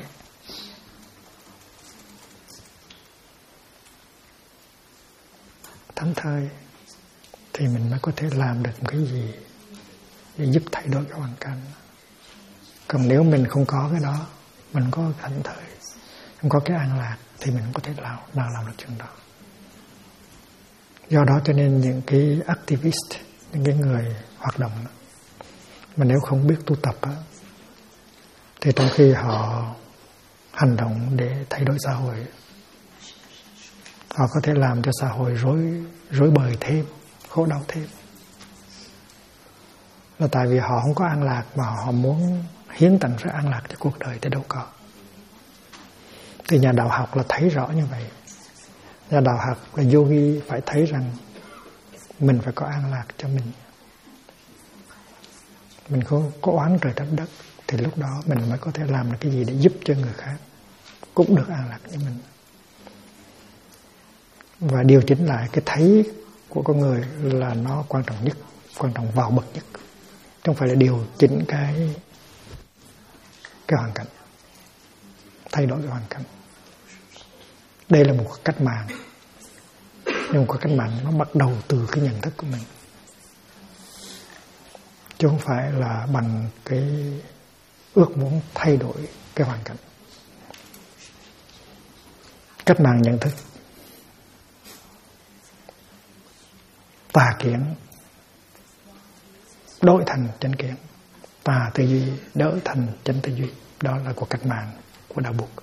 thảnh thơi thì mình mới có thể làm được một cái gì để giúp thay đổi cái hoàn cảnh. Còn nếu mình không có cái đó, mình có thảnh thơi, không có cái an lạc thì mình không có thể nào làm được chuyện đó. Do đó cho nên những cái activist, những cái người hoạt động đó, mà nếu không biết tu tập thì trong khi họ hành động để thay đổi xã hội, họ có thể làm cho xã hội rối bời thêm, khổ đau thêm. Là tại vì họ không có an lạc mà họ muốn hiến tặng sự an lạc cho cuộc đời thì đâu có. Thì nhà đạo học là thấy rõ như vậy. Nhà đạo học là yogi phải thấy rằng mình phải có an lạc cho mình. Mình không có oán trời trách đất thì lúc đó mình mới có thể làm được cái gì để giúp cho người khác cũng được an lạc như mình. Và điều chỉnh lại cái thấy của con người là nó quan trọng nhất, quan trọng vào bậc nhất. Không phải là điều chỉnh cái hoàn cảnh, thay đổi cái hoàn cảnh. Đây là một cách mạng. Nhưng một cách mạng nó bắt đầu từ cái nhận thức của mình, chứ không phải là bằng cái ước muốn thay đổi cái hoàn cảnh. Cách mạng nhận thức, tà kiến đổi thành chánh kiến, tà tư duy đổi thành chánh tư duy. Đó là cuộc cách mạng của đạo Phật.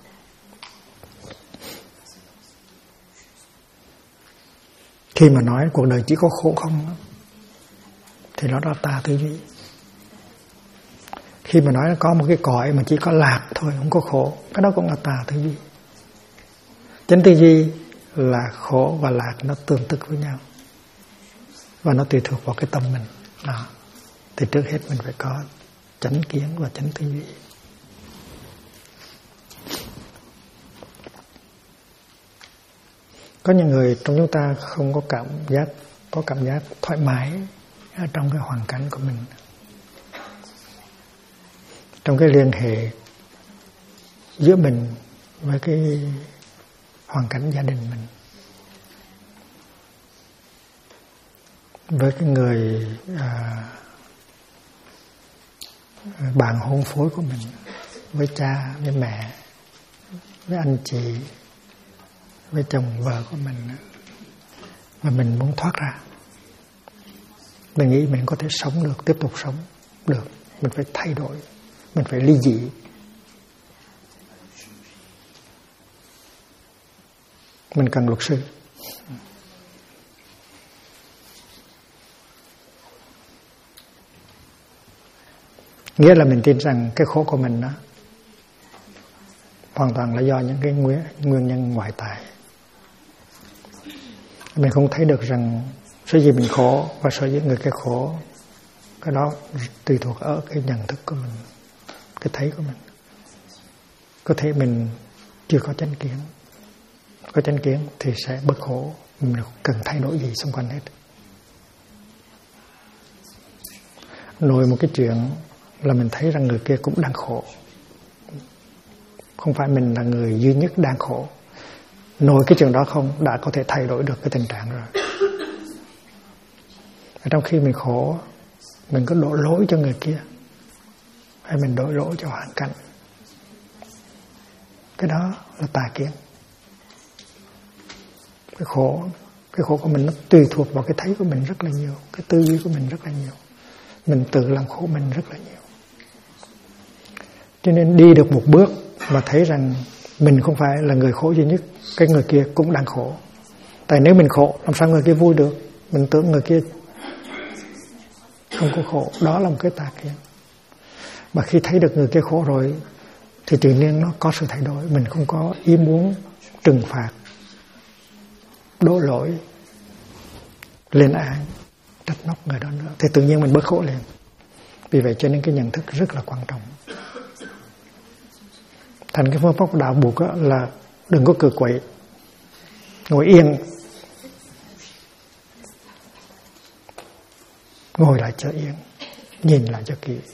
Khi mà nói cuộc đời chỉ có khổ không thì nó là tà tư duy. Khi mà nói có một cái cõi mà chỉ có lạc thôi, không có khổ, cái đó cũng là tà tư duy. Chánh tư duy là khổ và lạc nó tương tức với nhau, và nó tùy thuộc vào cái tâm mình. Đó. Thì trước hết mình phải có chánh kiến và chánh tư duy. Có những người trong chúng ta không có cảm giác thoải mái ở trong cái hoàn cảnh của mình, trong cái liên hệ giữa mình với cái hoàn cảnh gia đình mình, với cái người bạn hôn phối của mình, với cha, với mẹ, với anh chị, với chồng vợ của mình. Mà mình muốn thoát ra, mình nghĩ mình có thể sống được, tiếp tục sống được, mình phải thay đổi, mình phải ly dị. Mình cần luật sư. Nghĩa là mình tin rằng cái khổ của mình đó hoàn toàn là do những cái nguyên nhân ngoại tại. Mình không thấy được rằng sở dĩ mình khổ và sở dĩ người kia khổ, cái đó tùy thuộc ở cái nhận thức của mình, cái thấy của mình. Có thể mình chưa có chánh kiến, có chánh kiến thì sẽ bớt khổ, mình không cần thay đổi gì xung quanh hết. Nổi một cái chuyện là mình thấy rằng người kia cũng đang khổ, không phải mình là người duy nhất đang khổ. Nổi cái chuyện đó không đã có thể thay đổi được cái tình trạng rồi. Ở trong khi mình khổ, mình có đổ lỗi cho người kia hay mình đổ lỗi cho hoàn cảnh, cái đó là tà kiến. Cái khổ của mình nó tùy thuộc vào cái thấy của mình rất là nhiều, cái tư duy của mình rất là nhiều. Mình tự làm khổ mình rất là nhiều. Cho nên đi được một bước mà thấy rằng mình không phải là người khổ duy nhất, cái người kia cũng đang khổ. Tại nếu mình khổ, làm sao người kia vui được? Mình tưởng người kia không có khổ, đó là một cái tà kiến. Mà khi thấy được người kia khổ rồi thì tự nhiên nó có sự thay đổi. Mình không có ý muốn trừng phạt, đổ lỗi, lên án, trách móc người đó nữa, thì tự nhiên mình bớt khổ liền. Vì vậy cho nên cái nhận thức rất là quan trọng. Thành cái phương pháp của đạo buộc là đừng có cựa quậy, ngồi yên, ngồi lại cho yên, nhìn lại cho kỹ.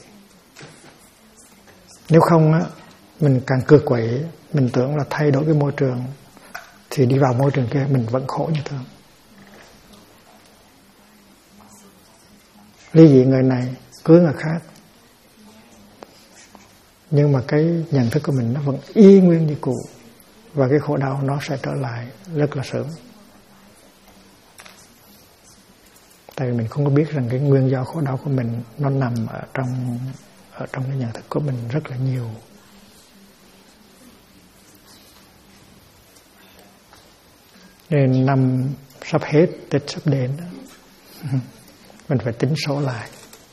Nếu không á, mình càng cựa quậy, mình tưởng là thay đổi cái môi trường, thì đi vào môi trường kia mình vẫn khổ như thường. Ly dị người này, cưới người khác, nhưng mà cái nhận thức của mình nó vẫn y nguyên như cũ, và cái khổ đau nó sẽ trở lại rất là sớm. Tại vì mình không có biết rằng cái nguyên do khổ đau của mình nó nằm ở trong cái nhận thức của mình rất là nhiều. Nên năm sắp hết, Tết sắp đến, mình phải tính số lại.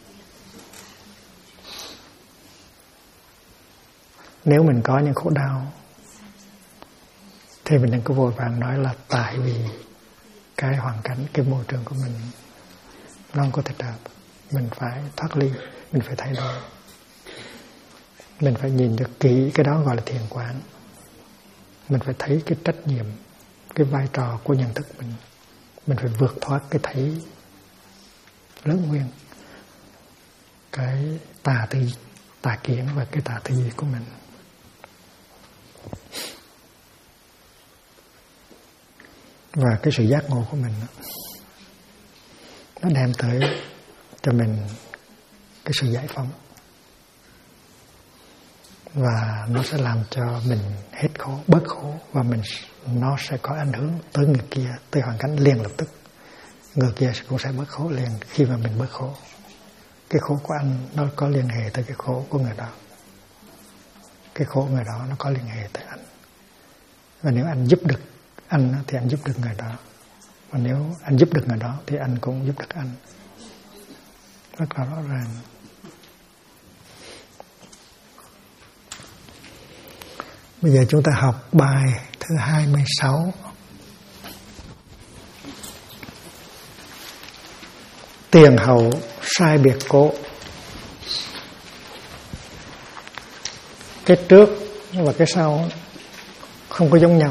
Nếu mình có những khổ đau thì mình đừng có vội vàng nói là tại vì cái hoàn cảnh, cái môi trường của mình nó không có thích hợp. Mình phải thoát ly, mình phải thay đổi. Mình phải nhìn được kỹ, cái đó gọi là thiền quán. Mình phải thấy cái trách nhiệm, cái vai trò của nhận thức mình. Mình phải vượt thoát cái thấy lớn nguyên, cái tà kiến và cái tà tư duy của mình. Và cái sự giác ngộ của mình nó đem tới cho mình cái sự giải phóng, và nó sẽ làm cho mình hết khổ, bớt khổ, và nó sẽ có ảnh hưởng tới người kia, tới hoàn cảnh liền lập tức. Người kia cũng sẽ bớt khổ liền khi mà mình bớt khổ. Cái khổ của anh nó có liên hệ tới cái khổ của người đó. Cái khổ của người đó nó có liên hệ tới anh. Và nếu anh giúp được anh thì anh giúp được người đó. Và nếu anh giúp được người đó thì anh cũng giúp được anh. Rất là rõ ràng. Bây giờ chúng ta học bài thứ 26. Tiền hậu sai biệt cố. Cái trước và cái sau không có giống nhau.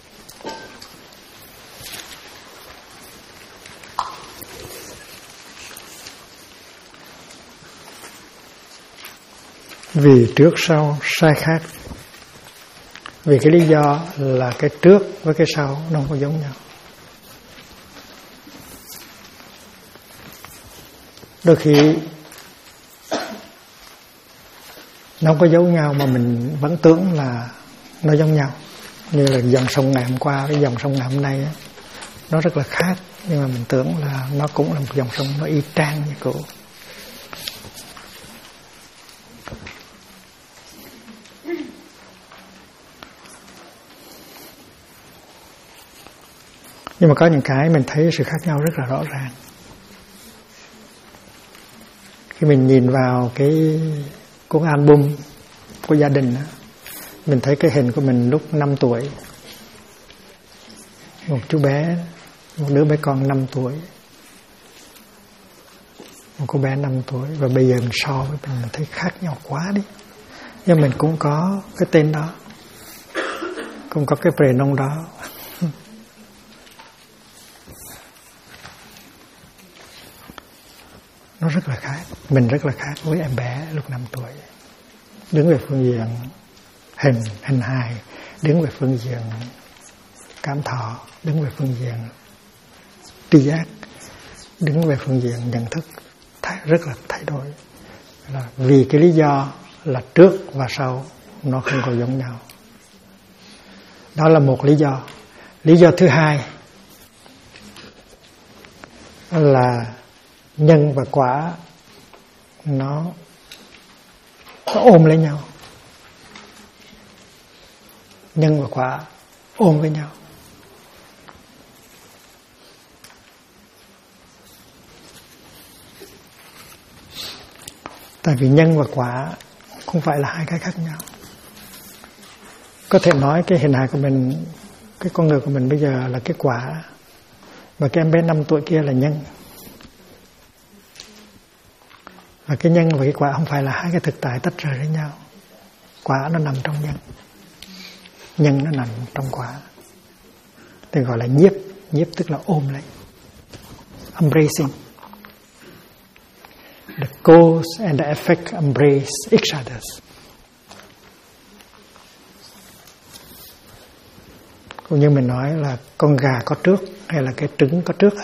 Vì trước sau sai khác. Vì cái lý do là cái trước với cái sau nó không có giống nhau. Đôi khi nó không có giống nhau mà mình vẫn tưởng là nó giống nhau. Như là dòng sông ngày hôm qua với dòng sông ngày hôm nay ấy, nó rất là khác, nhưng mà mình tưởng là nó cũng là một dòng sông, nó y chang như cũ. Nhưng mà có những cái mình thấy sự khác nhau rất là rõ ràng. Khi mình nhìn vào cái cuốn album của gia đình, mình thấy cái hình của mình lúc 5 tuổi. Một chú bé một đứa bé con 5 tuổi, một cô bé 5 tuổi, và bây giờ mình so với mình thấy khác nhau quá đi. Nhưng mình cũng có cái tên đó, cũng có cái prenom đó. Nó rất là khác, mình rất là khác với em bé lúc 5 tuổi. Đứng về phương diện hình hài, đứng về phương diện cảm thọ, đứng về phương diện tri giác, đứng về phương diện nhận thức, rất là thay đổi. Là vì cái lý do là trước và sau nó không có giống nhau. Đó là một lý do. Lý do thứ hai là nhân và quả nó ôm lấy nhau. Nhân và quả ôm với nhau. Tại vì nhân và quả không phải là hai cái khác nhau. Có thể nói cái hình hài của mình, cái con người của mình bây giờ là cái quả, và cái em bé 5 tuổi kia là nhân. Và cái nhân và cái quả không phải là hai cái thực tại tách rời với nhau. Quả nó nằm trong nhân, nhân nó nằm trong quả. Thì gọi là nhiếp. Nhiếp tức là ôm lấy, embracing. The cause and the effect embrace each other. Cũng như mình nói là con gà có trước hay là cái trứng có trước.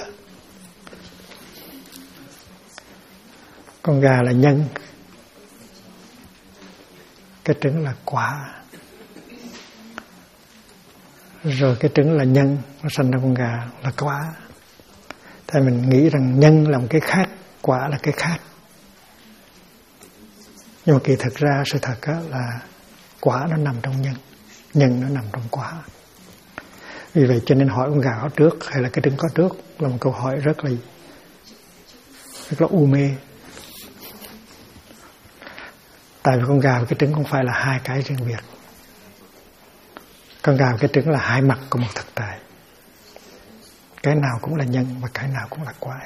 Con gà là nhân, cái trứng là quả. Rồi cái trứng là nhân, nó sinh ra con gà là quả. Tại mình nghĩ rằng nhân là một cái khác, quả là cái khác. Nhưng mà kỳ thực ra sự thật là quả nó nằm trong nhân, nhân nó nằm trong quả. Vì vậy cho nên hỏi con gà có trước hay là cái trứng có trước là một câu hỏi rất là u mê. Tại vì con gà và cái trứng không phải là hai cái riêng biệt. Con gà và cái trứng là hai mặt của một thực tại. Cái nào cũng là nhân và cái nào cũng là quả.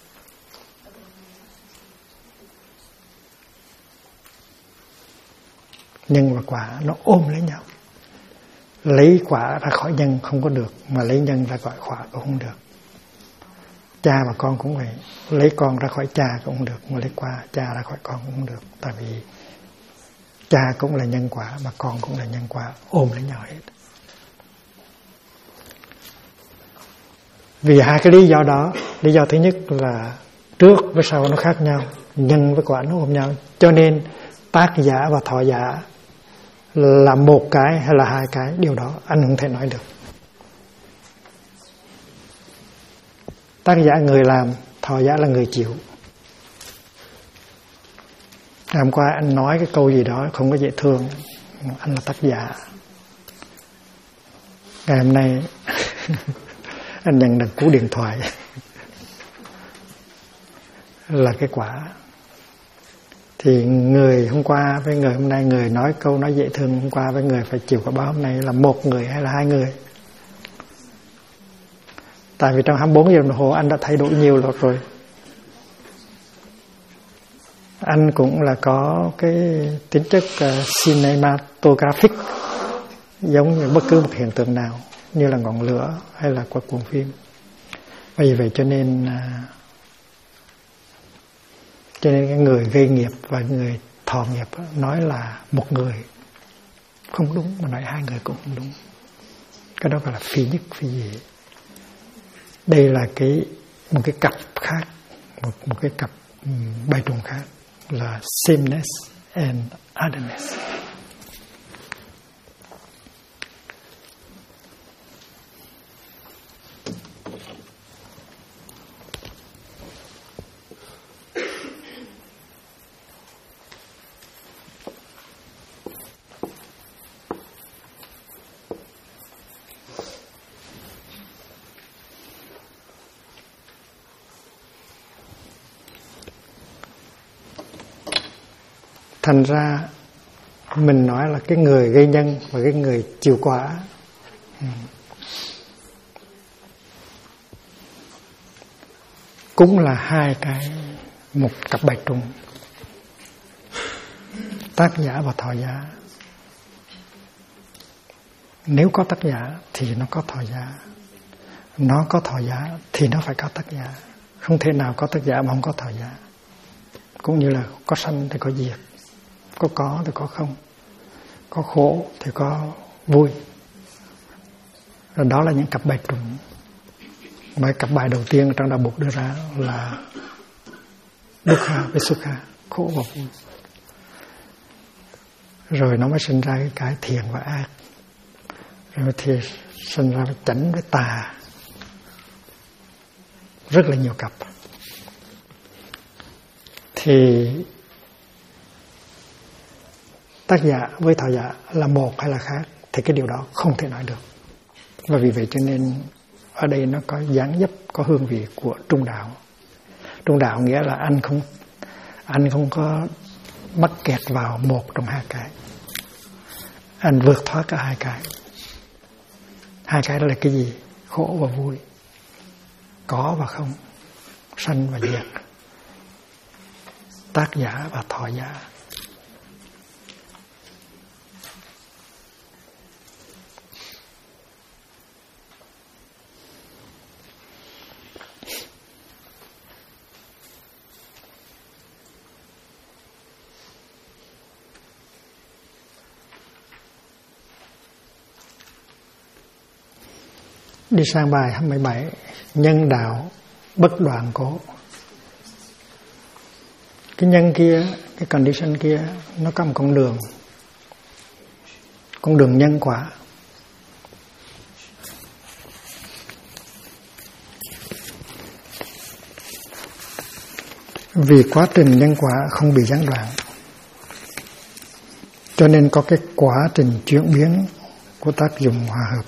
Nhân và quả nó ôm lấy nhau. Lấy quả ra khỏi nhân không có được, mà lấy nhân ra khỏi quả cũng không được. Cha và con cũng vậy, lấy con ra khỏi cha cũng không được, mà lấy cha ra khỏi con cũng không được. Tại vì cha cũng là nhân quả mà con cũng là nhân quả, ôm lấy nhau hết. Vì hai cái lý do đó, lý do thứ nhất là trước với sau nó khác nhau, nhân với quả nó ôm nhau, cho nên tác giả và thọ giả là một cái hay là hai cái, điều đó anh không thể nói được. Tác giả người làm, thọ giả là người chịu. Hôm qua anh nói cái câu gì đó không có dễ thương, anh là tác giả. Ngày hôm nay anh nhận được cú điện thoại là cái quả. Thì người hôm qua với người hôm nay, người nói câu nói dễ thương hôm qua với người phải chịu quả báo hôm nay là một người hay là hai người. Tại vì trong 24 giờ đồng hồ anh đã thay đổi nhiều lượt rồi. Anh cũng là có cái tính chất cinematographic, giống như bất cứ một hiện tượng nào, như là ngọn lửa hay là qua cuộn phim. Vì vậy cho nên cái người gây nghiệp và người thọ nghiệp nói là một người không đúng, mà nói hai người cũng không đúng. Cái đó gọi là phi nhất phi dị. Đây là một cái cặp khác, một cái cặp bài trùng khác, là sameness and otherness. Thành ra mình nói là cái người gây nhân và cái người chịu quả cũng là một cặp bài trùng, tác giả và thọ giả. Nếu có tác giả thì nó có thọ giả, nó có thọ giả thì nó phải có tác giả. Không thể nào có tác giả mà không có thọ giả. Cũng như là có sanh thì có diệt, có thì có không, có khổ thì có vui. Rồi đó là những cặp bài trùng. Mấy cặp bài đầu tiên trong đạo Bụt đưa ra là Dukkha với Sukha, khổ và vui. Rồi nó mới sinh ra cái thiện và ác. Rồi thì sinh ra cái chánh với tà. Rất là nhiều cặp. Thì tác giả với thọ giả là một hay là khác thì cái điều đó không thể nói được. Và vì vậy cho nên ở đây nó có dáng dấp, có hương vị của trung đạo. Trung đạo nghĩa là anh không có mắc kẹt vào một trong hai cái. Anh vượt thoát cả hai cái. Hai cái đó là cái gì? Khổ và vui, có và không, sanh và diệt, tác giả và thọ giả. Đi sang bài 27, nhân đạo bất đoạn cố. Cái nhân kia, cái condition kia, nó có một con đường nhân quả. Vì quá trình nhân quả không bị gián đoạn, cho nên có cái quá trình chuyển biến của tác dụng hòa hợp.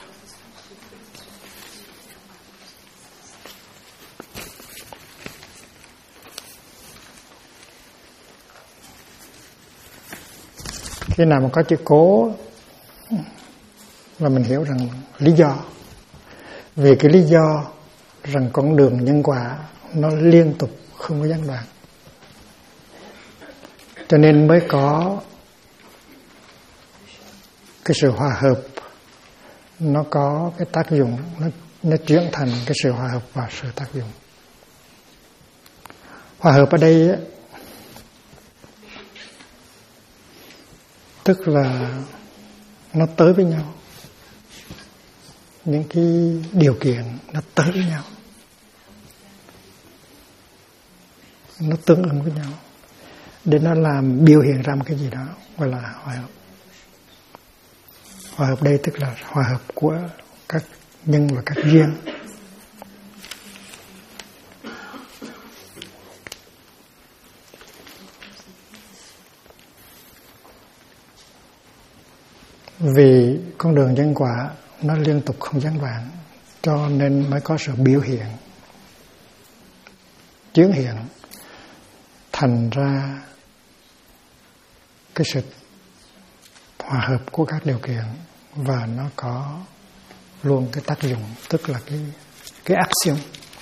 Khi nào mà có chữ cố là mình hiểu rằng lý do. Vì cái lý do rằng con đường nhân quả nó liên tục không có gián đoạn, cho nên mới có cái sự hòa hợp. Nó có cái tác dụng, nó chuyển thành cái sự hòa hợp và sự tác dụng. Hòa hợp ở đây ấy, tức là nó tới với nhau, những cái điều kiện nó tới với nhau, nó tương ứng với nhau để nó làm biểu hiện ra một cái gì đó gọi là hòa hợp. Hòa hợp đây tức là hòa hợp của các nhân và các duyên. Vì con đường nhân quả nó liên tục không gián đoạn, cho nên mới có sự biểu hiện, chuyển hiện thành ra cái sự hòa hợp của các điều kiện, và nó có luôn cái tác dụng, tức là cái action.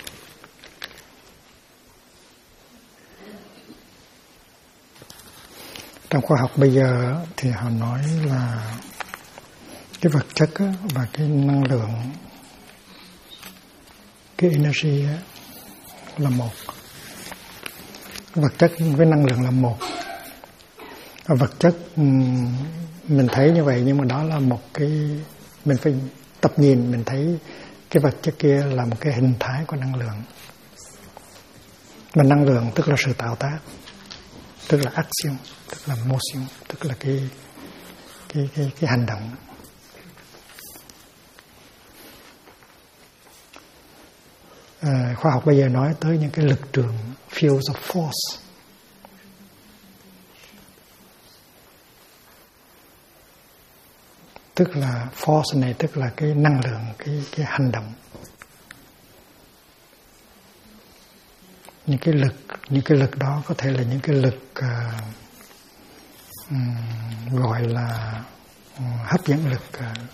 Trong khoa học bây giờ thì họ nói là cái vật chất và cái năng lượng, cái energy là một. Vật chất với năng lượng là một. Vật chất mình thấy như vậy, nhưng mà đó là một cái, mình phải tập nhìn, mình thấy cái vật chất kia là một cái hình thái của năng lượng. Mà năng lượng tức là sự tạo tác, tức là action, tức là motion, tức là cái hành động. Khoa học bây giờ nói tới những cái lực trường, fields of force. Tức là force này tức là cái năng lượng, cái hành động. Những cái lực đó có thể là những cái lực gọi là hấp dẫn lực,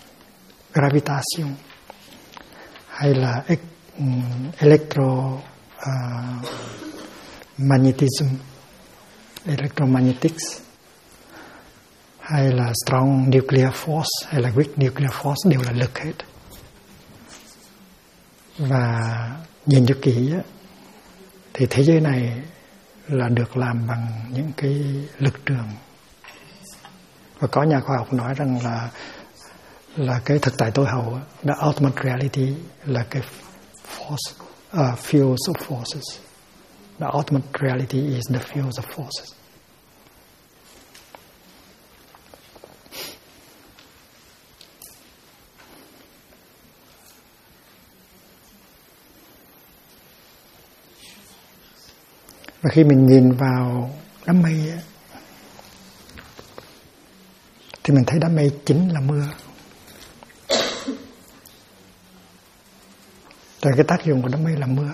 gravitation, hay là magnetism, electromagnetics, hay là strong nuclear force hay là weak nuclear force đều là lực hết. Và nhìn cho kỹ thì thế giới này là được làm bằng những cái lực trường. Và có nhà khoa học nói rằng là cái thực tại tối hậu, the ultimate reality là cái force, fields of forces. The ultimate reality is the fields of forces. Và khi mình nhìn vào đám mây thì mình thấy đám mây chính là mưa. Tại cái tác dụng của đám mây là mưa.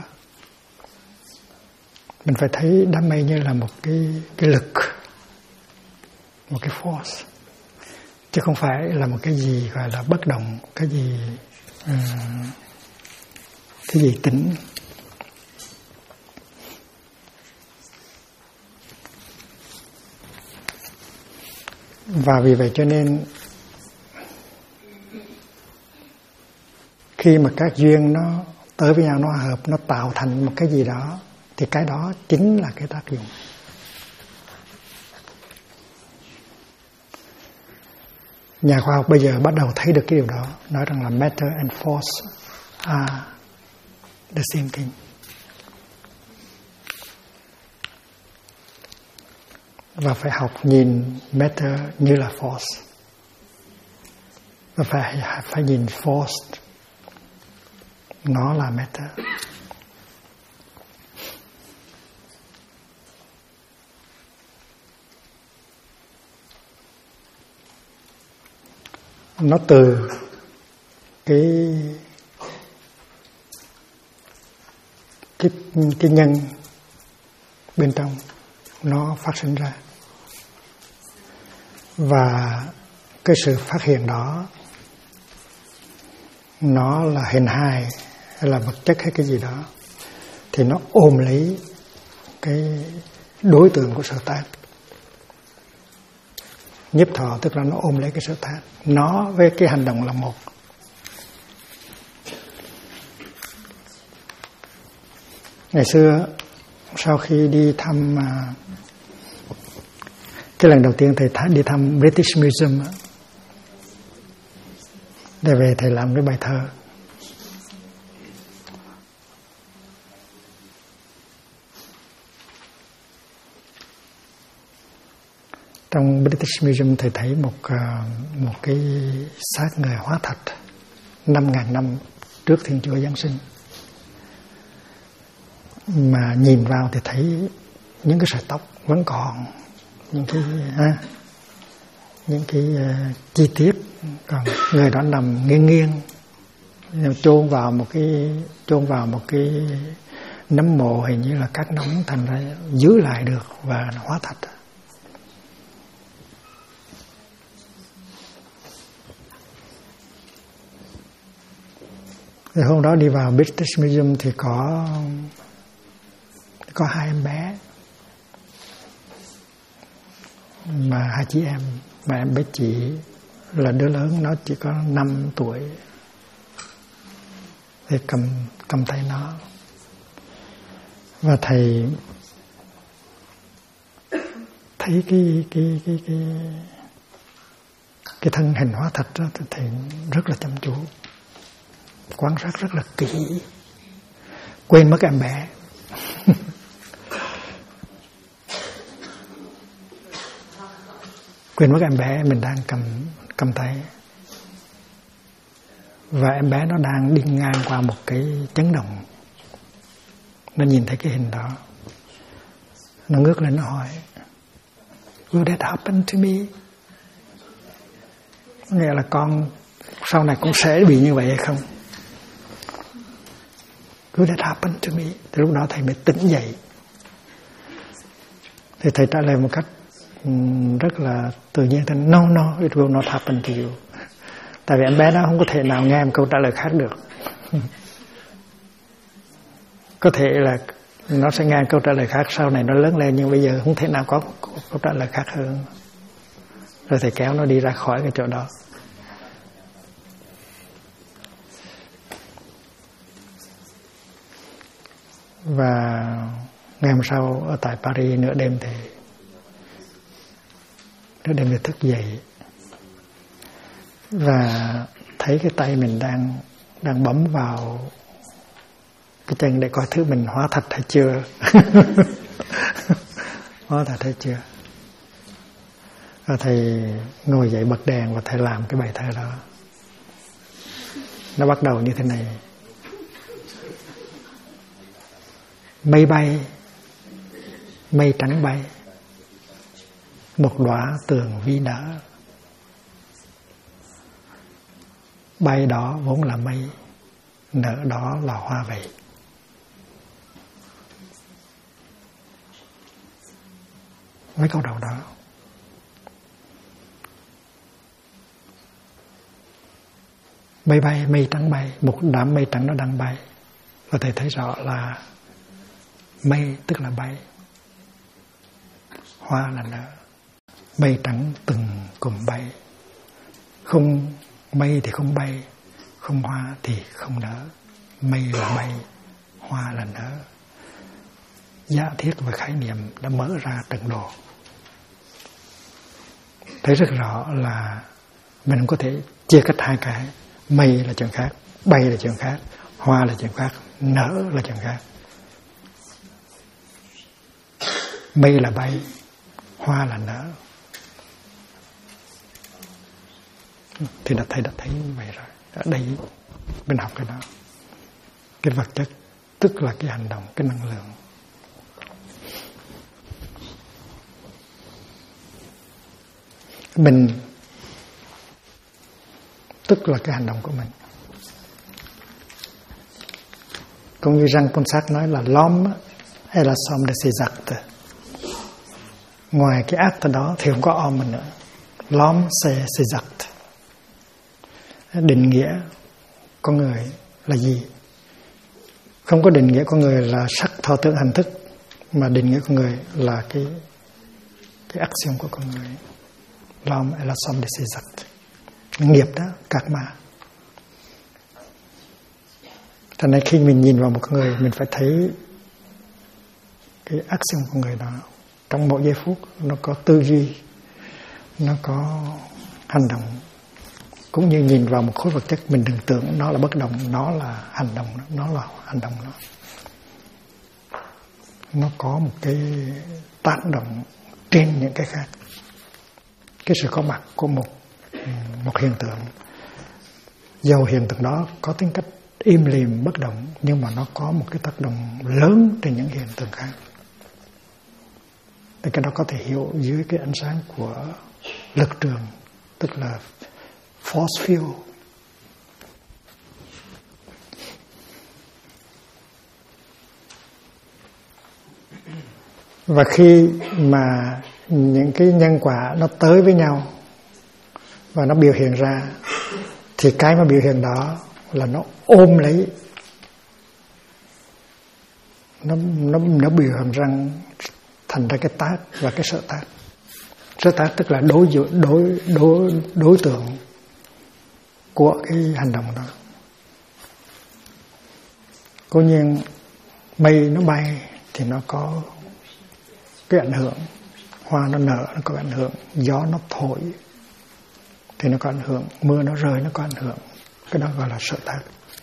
Mình phải thấy đám mây như là một cái lực, một cái force, chứ không phải là một cái gì gọi là bất động, cái gì tĩnh. Và vì vậy cho nên khi mà các duyên nó tới với nhau, nó hợp, nó tạo thành một cái gì đó, thì cái đó chính là cái tác dụng. Nhà khoa học bây giờ bắt đầu thấy được cái điều đó, nói rằng là matter and force are the same thing. Và phải học nhìn matter như là force, và phải nhìn force nó là matter. Nó từ cái nhân bên trong nó phát sinh ra, và cái sự phát hiện đó nó là hình hài hay là vật chất hay cái gì đó, thì nó ôm lấy cái đối tượng của sở tác. Nhiếp thọ tức là nó ôm lấy cái sở tác, nó với cái hành động là một. Ngày xưa sau khi đi thăm, cái lần đầu tiên thầy đi thăm British Museum, để về thầy làm cái bài thơ. Trong British Museum thầy thấy một cái xác người hóa thạch 5.000 năm trước Thiên Chúa Giáng sinh. Mà nhìn vào thì thấy những cái sợi tóc vẫn còn, những cái chi tiết, còn người đó nằm nghiêng chôn vào một cái nấm mồ, hình như là cát nóng, thành ra giữ lại được và hóa thạch. Thì hôm đó đi vào British Museum thì có 2 em bé, mà 2 chị em, mà em bé chị là đứa lớn, nó chỉ có 5 tuổi, thì cầm tay nó. Và thầy thấy cái thân hình hóa thạch đó, thì thầy rất là chăm chú, quan sát rất là kỹ, quên mất em bé. Quên mất em bé mình đang cầm tay, và em bé nó đang đi ngang qua một cái chấn động, nó nhìn thấy cái hình đó, nó ngước lên, nó hỏi will that happen to me? Nghĩa là con sau này cũng sẽ bị như vậy hay không? Will that happen to me? Thì lúc đó thầy mới tỉnh dậy. Thì thầy trả lời một cách rất là tự nhiên, thì no, it will not happen to you. Tại vì em bé nó không có thể nào nghe một câu trả lời khác được. Có thể là nó sẽ nghe câu trả lời khác. Sau này nó lớn lên nhưng bây giờ không thể nào có câu trả lời khác hơn. Rồi thầy kéo nó đi ra khỏi cái chỗ đó. Và ngày hôm sau ở tại Paris nửa đêm thì thức dậy và thấy cái tay mình đang bấm vào cái chân để coi thứ mình hóa thật hay chưa. Hóa thật hay chưa. Và thầy ngồi dậy bật đèn và thầy làm cái bài thơ đó. Nó bắt đầu như thế này: mây bay, mây trắng bay, một đóa tường vi nở. Bay đó vốn là mây, nở đó là hoa vậy. Mấy câu đầu đó. Mây bay, mây trắng bay, một đám mây trắng nó đang bay. Và thầy thấy rõ là mây tức là bay, hoa là nở. Mây trắng từng cùng bay, không mây thì không bay, không hoa thì không nở. Mây là bay, hoa là nở. Giả thiết và khái niệm đã mở ra trận đồ. Thấy rất rõ là mình không có thể chia cách hai cái. Mây là chuyện khác, bay là chuyện khác, hoa là chuyện khác, nở là chuyện khác. Mây là bay, hoa là nở. Thì thầy đã thấy như vậy rồi. Ở đây mình học cái đó. Cái vật chất tức là cái hành động, cái năng lượng. Mình tức là cái hành động của mình. Cũng như Jean Paul Sartre nói là l'homme est la somme de ses actes. Ngoài cái act đó thì không có homme nữa. L'homme c'est ses actes. Định nghĩa con người là gì? Không có định nghĩa con người là sắc thọ tưởng hành thức, mà định nghĩa con người là cái action của con người. L'homme est la somme de ses actes. Nghiệp đó, karma. Cho nên khi mình nhìn vào một con người, mình phải thấy cái action của người đó. Trong mỗi giây phút nó có tư duy, nó có hành động. Cũng như nhìn vào một khối vật chất, mình đừng tưởng nó là bất động, nó là hành động, nó là hành động đó. Nó có một cái tác động trên những cái khác. Cái sự có mặt của một hiện tượng, dầu hiện tượng đó có tính cách im lìm bất động, nhưng mà nó có một cái tác động lớn trên những hiện tượng khác. Thì cái đó có thể hiểu dưới cái ánh sáng của lực trường, tức là force field. Và khi mà những cái nhân quả nó tới với nhau và nó biểu hiện ra, thì cái mà biểu hiện đó là nó ôm lấy, nó biểu hiện rằng thành ra cái tác và cái sở tác. Sở tác tức là đối tượng của cái hành động đó. Cố nhiên mây nó bay thì nó có cái ảnh hưởng, hoa nó nở nó có ảnh hưởng, gió nó thổi thì nó có ảnh hưởng, mưa nó rơi nó có ảnh hưởng. Cái đó gọi là sở tác.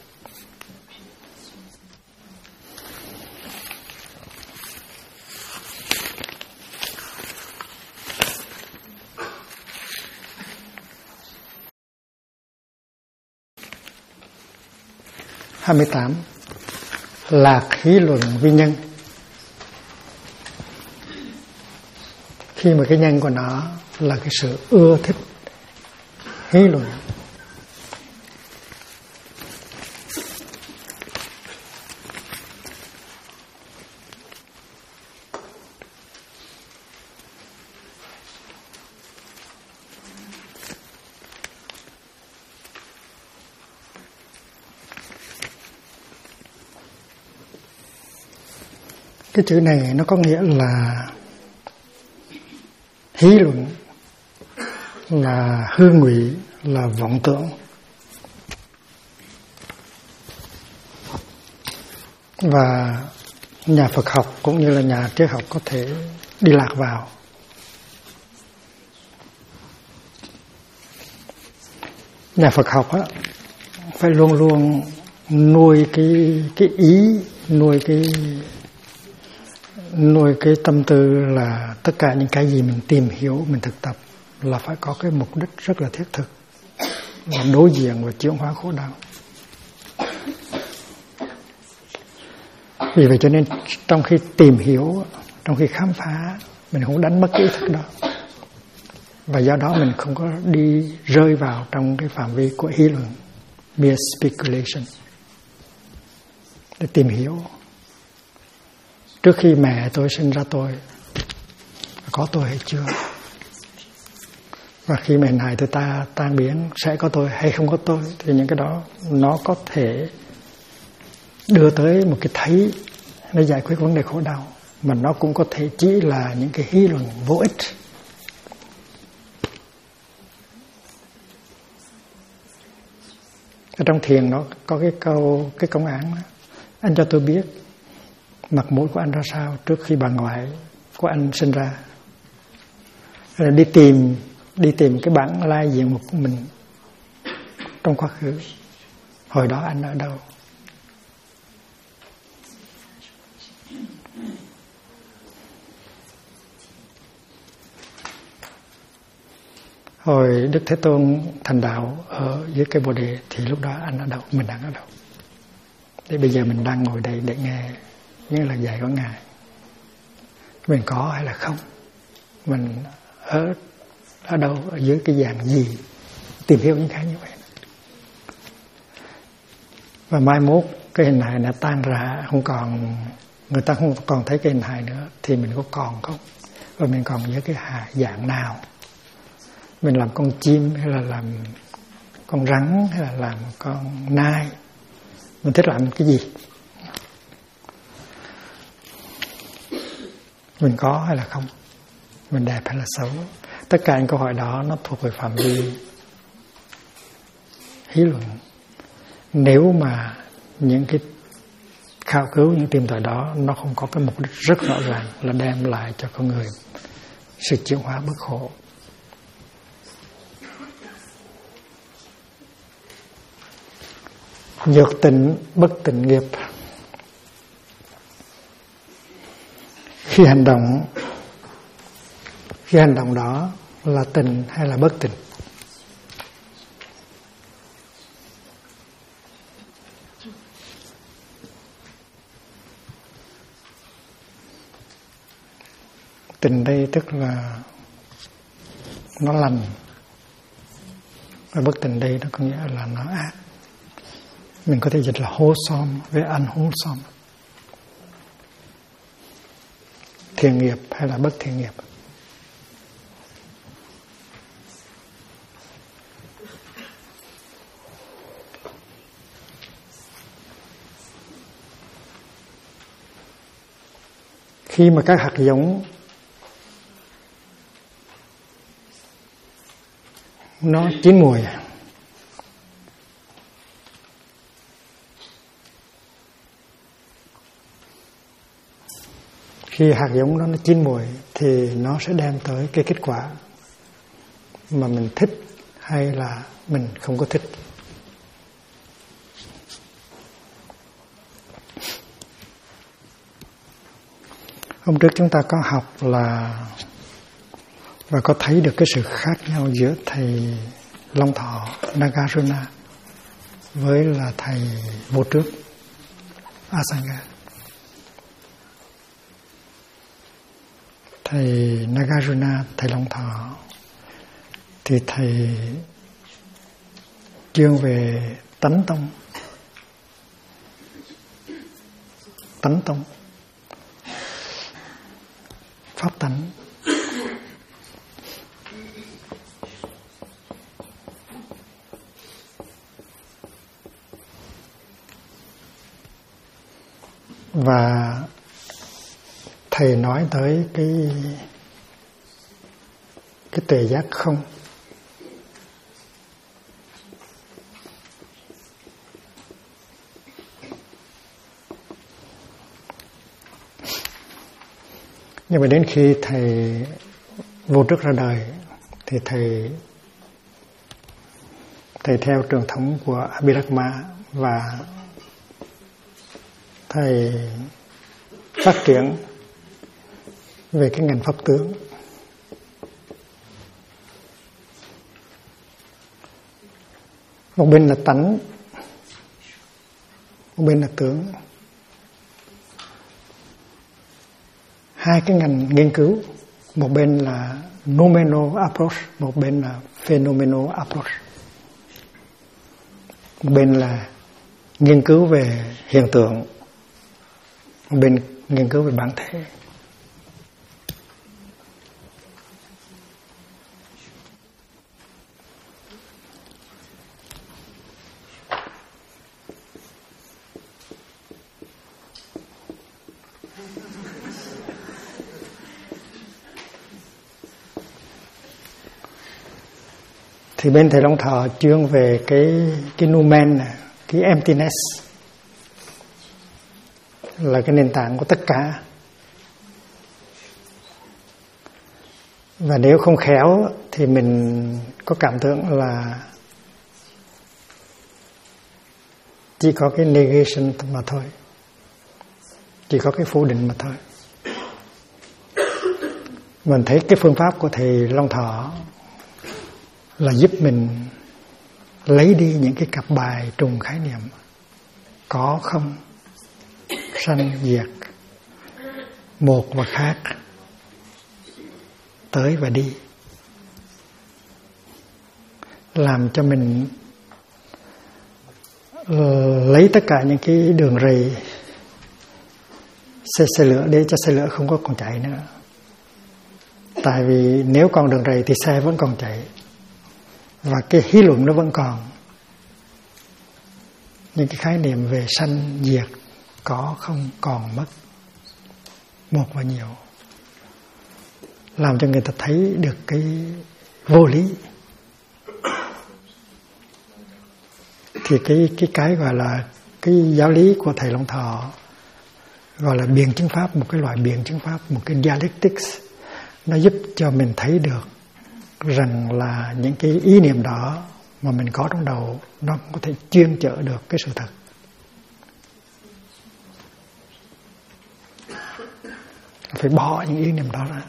Hai 28. Lạc hí luận vi nhân. Khi mà cái nhân của nó là cái sự ưa thích hí luận, Cái chữ này nó có nghĩa là hí luận, là hư ngụy, là vọng tưởng. Và nhà Phật học cũng như là nhà triết học có thể đi lạc vào. Nhà Phật học á, phải luôn luôn nuôi cái ý, nuôi cái tâm tư là tất cả những cái gì mình tìm hiểu, mình thực tập là phải có cái mục đích rất là thiết thực, là đối diện và chuyển hóa khổ đau. Vì vậy cho nên trong khi tìm hiểu, trong khi khám phá, mình không đánh mất cái ý thức đó. Và do đó mình không có đi rơi vào trong cái phạm vi của ý luận, mere speculation. Để tìm hiểu. Trước khi mẹ tôi sinh ra tôi, có tôi hay chưa? Và khi mẹ này tôi ta tan biến, sẽ có tôi hay không có tôi? Thì những cái đó nó có thể đưa tới một cái thấy để giải quyết vấn đề khổ đau, mà nó cũng có thể chỉ là những cái lý luận vô ích. Ở trong thiền nó có cái công án đó. Anh cho tôi biết mặt mũi của anh ra sao trước khi bà ngoại của anh sinh ra. Rồi đi tìm cái bản lai diện mục của mình trong quá khứ. Hồi đó anh ở đâu? Hồi Đức Thế Tôn thành đạo ở dưới cây Bồ Đề thì lúc đó anh ở đâu? Mình đang ở đâu? Thì bây giờ mình đang ngồi đây để nghe những lời dạy của Ngài. Mình có hay là không? Mình ở đâu? Ở dưới cái dạng gì? Tìm hiểu những cái như vậy. Và mai mốt cái hình hài này tan ra, không còn, người ta không còn thấy cái hình hài nữa, thì mình có còn không? Và mình còn với cái dạng nào? Mình làm con chim hay là làm con rắn hay là làm con nai? Mình thích làm cái gì? Mình có hay là không? Mình đẹp hay là xấu? Tất cả những câu hỏi đó nó thuộc về phạm vi lý luận. Nếu mà những cái khảo cứu, những tìm tòi đó nó không có cái mục đích rất rõ ràng là đem lại cho con người sự chuyển hóa bất khổ. Nhược tịnh bất tịnh nghiệp. Khi hành động đó là tịnh hay là bất tịnh? Tịnh đây tức là nó lành, và bất tịnh đây nó có nghĩa là nó ác. Mình có thể dịch là wholesome với unwholesome. Thiện nghiệp hay là bất thiện nghiệp. Khi mà các hạt giống nó chín mùi, khi hạt giống đó nó chín mùi thì nó sẽ đem tới cái kết quả mà mình thích hay là mình không có thích. Hôm trước chúng ta có học là và có thấy được cái sự khác nhau giữa thầy Long Thọ Nagarjuna với là thầy vô trước Asanga. Thầy Nagarjuna, thầy Long Thọ thì thầy chuyên về tánh tông, pháp tánh. Và thầy nói tới cái tuệ giác không. Nhưng mà đến khi thầy vô trước ra đời thì thầy theo truyền thống của Abhidharma và thầy phát triển về cái ngành pháp tướng. Một bên là tánh, một bên là tướng. Hai cái ngành nghiên cứu, một bên là nominal approach, một bên là phenomenal approach. Một bên là nghiên cứu về hiện tượng, một bên nghiên cứu về bản thể. Thì bên thầy Long Thọ chuyên về cái numen này, cái emptiness là cái nền tảng của tất cả. Và nếu không khéo thì mình có cảm tưởng là chỉ có cái negation mà thôi, chỉ có cái phủ định mà thôi. Mình thấy cái phương pháp của thầy Long Thọ là giúp mình lấy đi những cái cặp bài trùng khái niệm có không, sanh diệt, một và khác, tới và đi, làm cho mình lấy tất cả những cái đường rầy xe lửa để cho xe lửa không có còn chạy nữa. Tại vì nếu còn đường rầy thì xe vẫn còn chạy và cái lý luận nó vẫn còn. Những cái khái niệm về sanh diệt, có không, còn mất, một và nhiều, làm cho người ta thấy được cái vô lý. Thì cái gọi là cái giáo lý của thầy Long Thọ gọi là biện chứng pháp, một cái loại biện chứng pháp, một cái dialectics, nó giúp cho mình thấy được rằng là những cái ý niệm đó mà mình có trong đầu nó có thể chuyên chở được cái sự thật. Phải bỏ những ý niệm đó ra,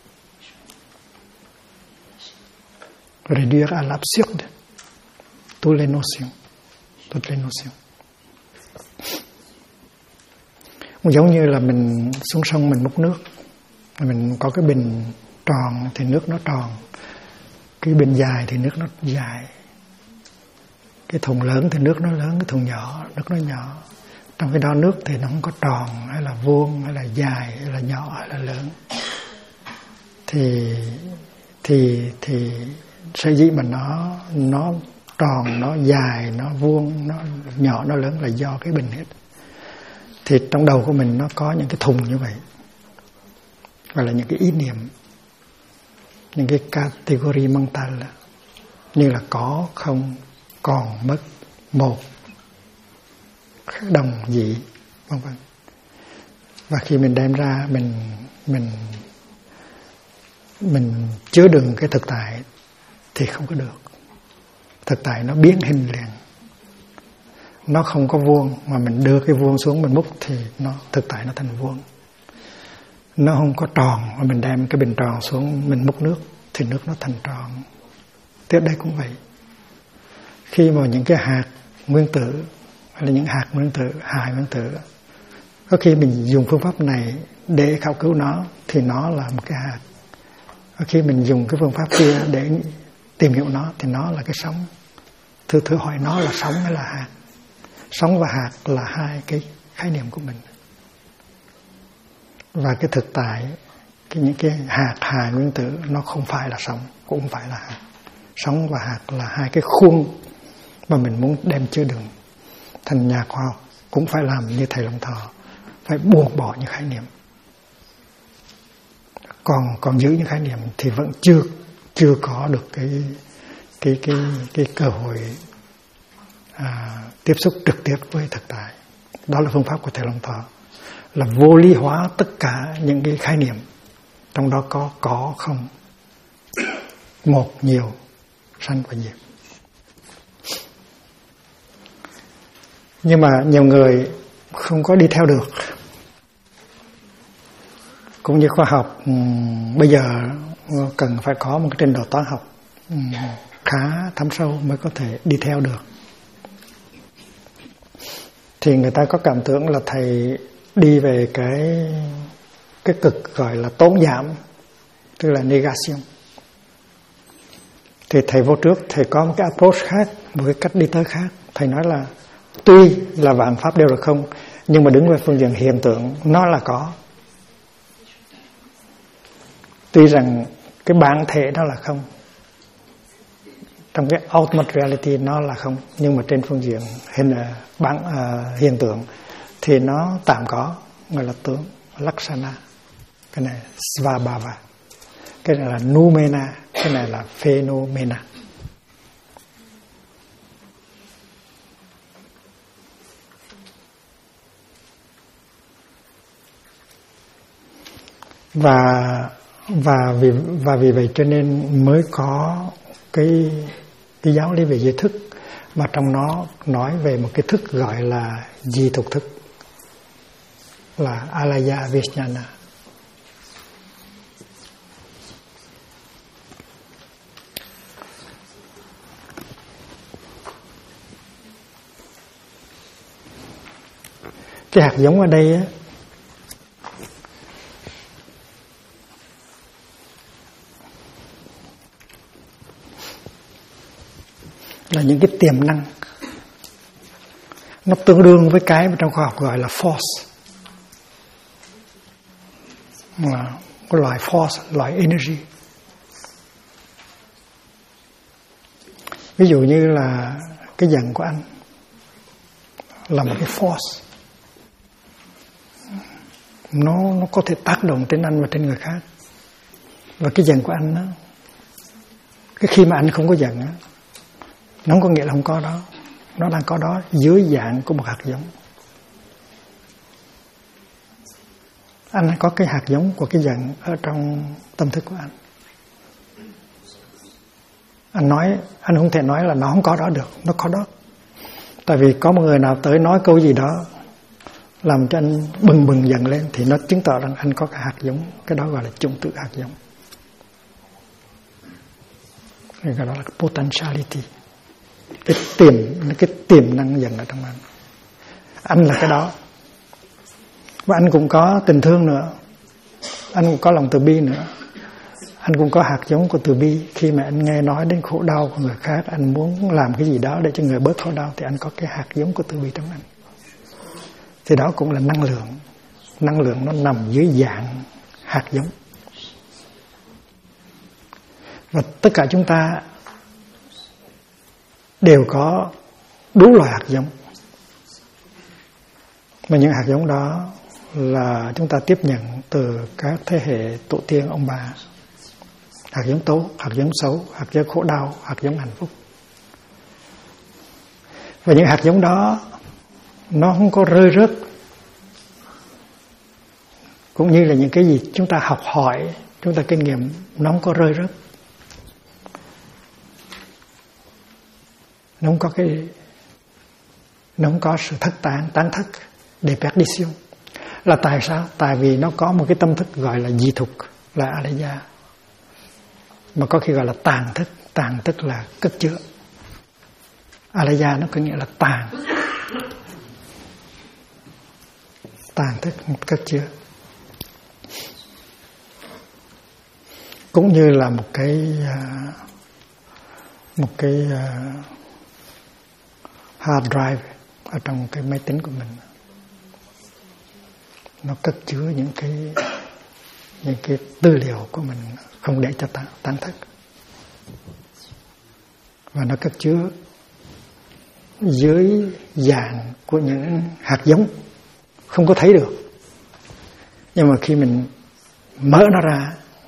réduire à l'absurde toutes les notions. Cũng giống như là mình xuống sông mình múc nước, mình có cái bình tròn thì nước nó tròn, cái bình dài thì nước nó dài, cái thùng lớn thì nước nó lớn, cái thùng nhỏ nước nó nhỏ. Trong cái đó nước thì nó không có tròn hay là vuông hay là dài hay là nhỏ hay là lớn. Thì sở dĩ mà nó tròn, nó dài, nó vuông, nó nhỏ, nó lớn là do cái bình hết. Thì trong đầu của mình nó có những cái thùng như vậy, gọi là những cái ý niệm, những cái category mental, như là có, không, còn, mất, một, đồng, dị, vân vân. Và khi mình đem ra mình chứa đựng cái thực tại thì không có được. Thực tại nó biến hình liền, nó không có vuông, mà mình đưa cái vuông xuống mình múc thì thực tại nó thành vuông. Nó không có tròn, mà mình đem cái bình tròn xuống mình múc nước thì nước nó thành tròn. Tiếp đây cũng vậy. Khi mà những cái hạt nguyên tử hay là những hạt nguyên tử, hài nguyên tử, có khi mình dùng phương pháp này để khảo cứu nó thì nó là một cái hạt. Có khi mình dùng cái phương pháp kia để tìm hiểu nó thì nó là cái sống. Thử hỏi nó là sống hay là hạt. Sống và hạt là hai cái khái niệm của mình. Và cái thực tại, những cái hạt hài nguyên tử nó không phải là sống, cũng không phải là hạt. Sống và hạt là hai cái khuôn mà mình muốn đem chứa đựng. Thành nhà khoa học cũng phải làm như thầy Long Thọ, phải buông bỏ những khái niệm. còn giữ những khái niệm thì vẫn chưa có được cái cơ hội tiếp xúc trực tiếp với thực tại. Đó là phương pháp của Thầy Long Thọ, là vô lý hóa tất cả những cái khái niệm, trong đó có không, một, nhiều, sanh và diệt. Nhưng mà nhiều người không có đi theo được, cũng như khoa học bây giờ cần phải có một cái trình độ toán học khá thấm sâu mới có thể đi theo được. Thì người ta có cảm tưởng là thầy đi về cái cực gọi là tốn giảm, tức là negation. Thì thầy vô trước, thầy có một cái approach khác, một cái cách đi tới khác. Thầy nói là tuy là vạn pháp đều là không, nhưng mà đứng về phương diện hiện tượng nó là có. Tuy rằng cái bản thể đó là không, trong cái ultimate reality nó là không, nhưng mà trên phương diện hiện tượng thì nó tạm có, gọi là tướng, Lakshana. Cái này Svabhava, cái này là Numena, cái này là Phenomena. Và vì vậy cho nên mới có cái giáo lý về giới thức, mà trong nó nói về một cái thức gọi là di thục thức, là Alaya Vijnana. Cái hạt giống ở đây á, là những cái tiềm năng, nó tương đương với cái mà trong khoa học gọi là force, là cái loại force, loại energy. Ví dụ như là cái giận của anh là một cái force, nó có thể tác động đến anh và trên người khác. Và cái giận của anh đó, cái khi mà anh không có giận đó, nó không có nghĩa là không có đó, nó đang có đó dưới dạng của một hạt giống. Anh có cái hạt giống của cái giận ở trong tâm thức của anh. Anh không thể nói là nó không có đó được, nó có đó. Tại vì có một người nào tới nói câu gì đó làm cho anh bừng giận lên, thì nó chứng tỏ rằng anh có cái hạt giống, cái đó gọi là chủng tử hạt giống. Cái đó là potentiality, cái tiềm năng dần ở trong anh. Anh là cái đó. Và anh cũng có tình thương nữa, anh cũng có lòng từ bi nữa, anh cũng có hạt giống của từ bi. Khi mà anh nghe nói đến khổ đau của người khác, anh muốn làm cái gì đó để cho người bớt khổ đau, thì anh có cái hạt giống của từ bi trong anh. Thì đó cũng là năng lượng. Năng lượng nó nằm dưới dạng hạt giống. Và tất cả chúng ta đều có đủ loại hạt giống. Mà những hạt giống đó là chúng ta tiếp nhận từ các thế hệ tổ tiên ông bà. Hạt giống tốt, hạt giống xấu, hạt giống khổ đau, hạt giống hạnh phúc. Và những hạt giống đó nó không có rơi rớt. Cũng như là những cái gì chúng ta học hỏi, chúng ta kinh nghiệm, nó không có rơi rớt. Nó không có sự thất tán thất, deperdition. Là tại sao? Tại vì nó có một cái tâm thức gọi là di thục, là alaya, mà có khi gọi là tàn thức là cất chứa. Alaya nó có nghĩa là tàn thức cất chứa. Cũng như là một cái hard drive ở trong cái máy tính của mình, nó cất chứa những cái tư liệu của mình, không để cho tán thất. Và nó cất chứa dưới dạng của những hạt giống không có thấy được, nhưng mà khi mình mở nó ra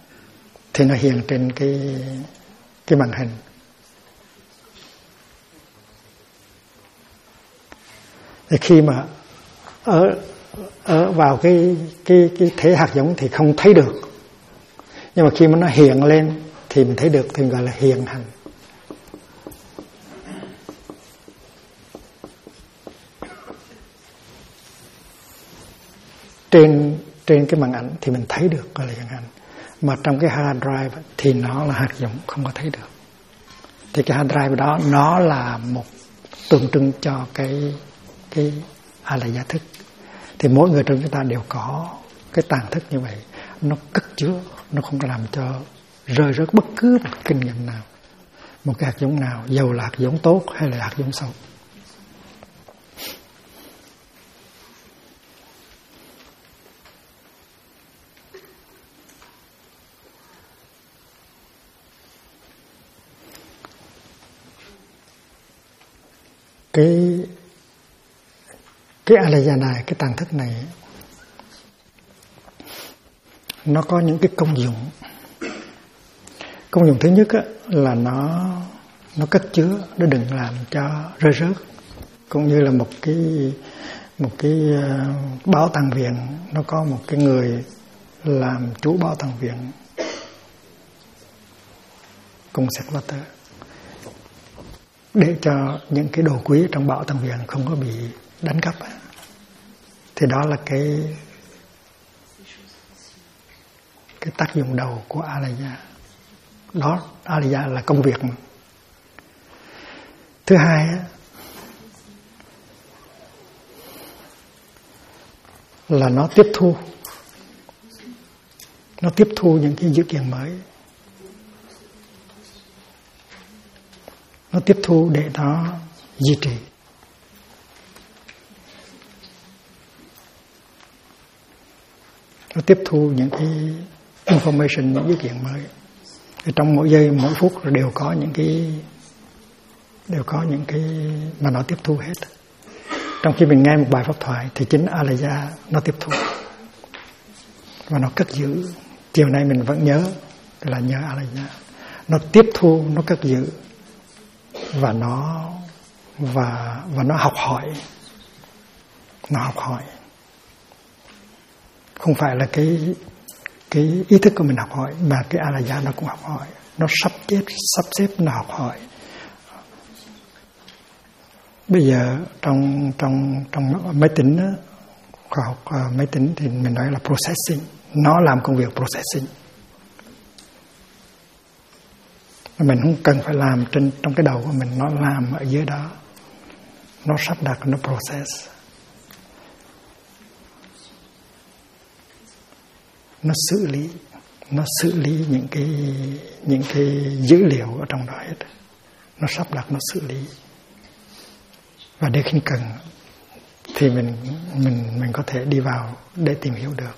thì nó hiện trên cái màn hình. Thì khi mà ở vào cái thế hạt giống thì không thấy được, nhưng mà khi mà nó hiện lên thì mình thấy được, thì gọi là hiện hành. Trên cái màn ảnh thì mình thấy được, gọi là hiện hành. Mà trong cái hard drive thì nó là hạt giống, không có thấy được. Thì cái hard drive đó nó là một tượng trưng cho cái A-la-gia thức. Thì mỗi người trong chúng ta đều có cái tàng thức như vậy, nó cất chứa, nó không có làm cho rơi rớt bất cứ một kinh nghiệm nào, một cái hạt giống nào, dầu là hạt giống tốt hay là hạt giống xấu. Cái A-la-gia này, cái tàng thức này, nó có những cái công dụng. Công dụng thứ nhất là nó cất chứa, nó đừng làm cho rơi rớt. Cũng như là một cái bảo tàng viện, nó có một cái người làm chủ bảo tàng viện, conservator, để cho những cái đồ quý trong bảo tàng viện không có bị đánh cắp. Thì đó là cái tác dụng đầu của A-la-gia. Đó, A-la-gia là công việc mà. Thứ hai là nó tiếp thu những cái dữ kiện mới, nó tiếp thu để nó duy trì. Nó tiếp thu những cái information, những dữ kiện mới. Thì trong mỗi giây, mỗi phút đều có những cái mà nó tiếp thu hết. Trong khi mình nghe một bài pháp thoại thì chính A-la-gia nó tiếp thu và nó cất giữ. Chiều nay mình vẫn nhớ là nhờ A-la-gia. Nó tiếp thu, nó cất giữ và nó học hỏi. Nó học hỏi. Không phải là cái ý thức của mình học hỏi, mà cái A-la-gia nó cũng học hỏi. Nó sắp xếp nó học hỏi. Bây giờ trong máy tính đó, khoa học máy tính thì mình nói là processing. Nó làm công việc processing. Mình không cần phải làm trong cái đầu của mình, nó làm ở dưới đó. Nó sắp đặt, nó process. Nó xử lý những cái dữ liệu ở trong đó hết. Nó sắp đặt, nó xử lý. Và để khi cần thì mình có thể đi vào để tìm hiểu được.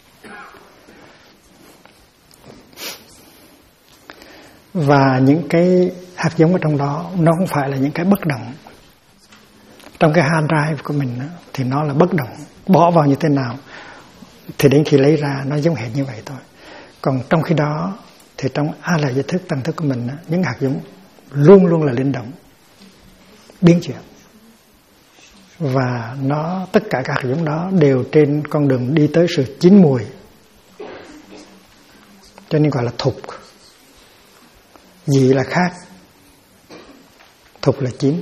Và những cái hạt giống ở trong đó nó không phải là những cái bất động. Trong cái hard drive của mình thì nó là bất động, bỏ vào như thế nào thì đến khi lấy ra nó giống hệt như vậy thôi. Còn trong khi đó thì trong A-la-gia thức, tầng thức của mình, những hạt giống luôn luôn là linh động, biến chuyển. Và tất cả các hạt giống đó đều trên con đường đi tới sự chín mùi, cho nên gọi là thục. Dị là khác, thục là chín.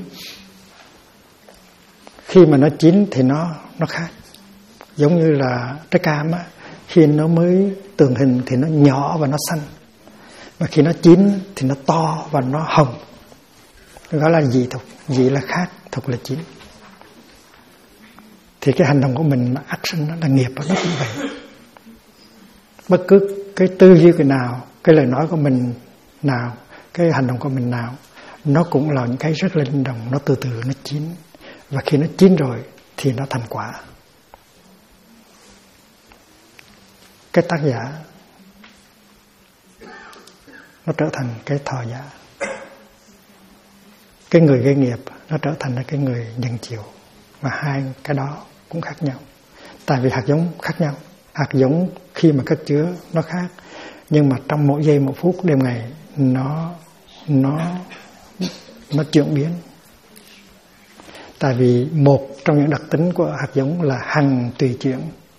Khi mà nó chín thì nó khác. Giống như là trái cam á, khi nó mới tường hình thì nó nhỏ và nó xanh, mà khi nó chín thì nó to và nó hồng. Đó là dị thục. Dị là khác, thục là chín. Thì cái hành động của mình là action, nó là nghiệp, nó cũng vậy. Bất cứ cái tư duy cái nào, cái lời nói của mình nào, cái hành động của mình nào, nó cũng là những cái rất là linh động. Nó từ từ nó chín, và khi nó chín rồi thì nó thành quả. Cái tác giả nó trở thành cái thọ giả. Cái người gây nghiệp nó trở thành cái người nhận chịu. Và hai cái đó cũng khác nhau. Tại vì hạt giống khác nhau. Hạt giống khi mà cất chứa nó khác. Nhưng mà trong mỗi giây một phút đêm ngày nó chuyển biến. Tại vì một trong những đặc tính của hạt giống là hằng tùy chuyển,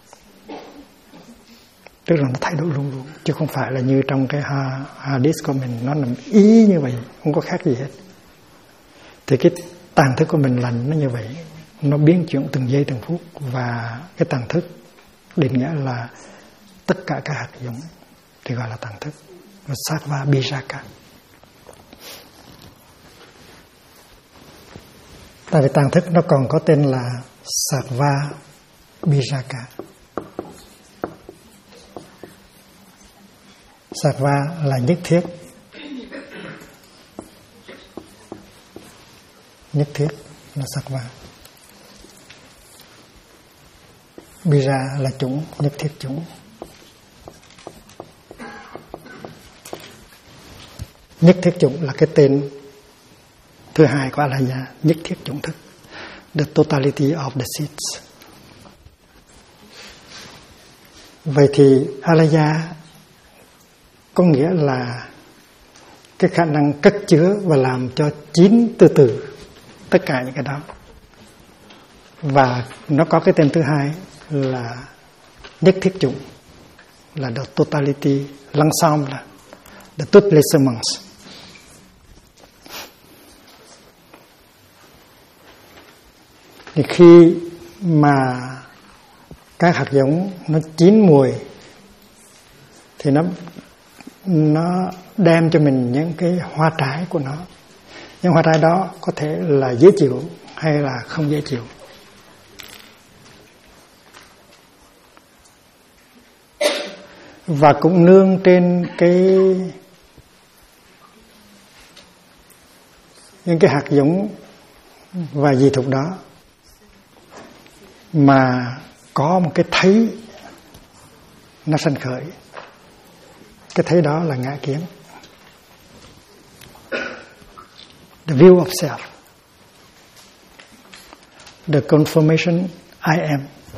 tức là nó thay đổi luôn luôn, chứ không phải là như trong cái hard disk của mình nó nằm ý như vậy, không có khác gì hết. Thì cái tàng thức của mình là nó như vậy, nó biến chuyển từng giây từng phút. Và cái tàng thức định nghĩa là tất cả các hạt giống thì gọi là tàng thức, và Sattva Bijaka. Tại vì tàng thức nó còn có tên là Sattva Bijaka. Sattva là nhất thiết, nhất thiết là Sattva. Bija là chủng, nhất thiết chủng. Nhất thiết chủng là cái tên thứ hai của Alaya, nhất thiết chủng thức, the totality of the seeds. Vậy thì Alaya có nghĩa là cái khả năng cất chứa và làm cho chín từ từ tất cả những cái đó. Và nó có cái tên thứ hai là nhất thiết chủng, là the totality, l'ensemble, de toutes les semences. Thì khi mà các hạt giống nó chín mùi thì nó đem cho mình những cái hoa trái của nó. Những hoa trái đó có thể là dễ chịu hay là không dễ chịu. Và cũng nương trên những cái hạt giống và dị thục đó mà có một cái thấy nó sanh khởi. Cái thấy đó là ngã kiến, the view of self, the confirmation I am.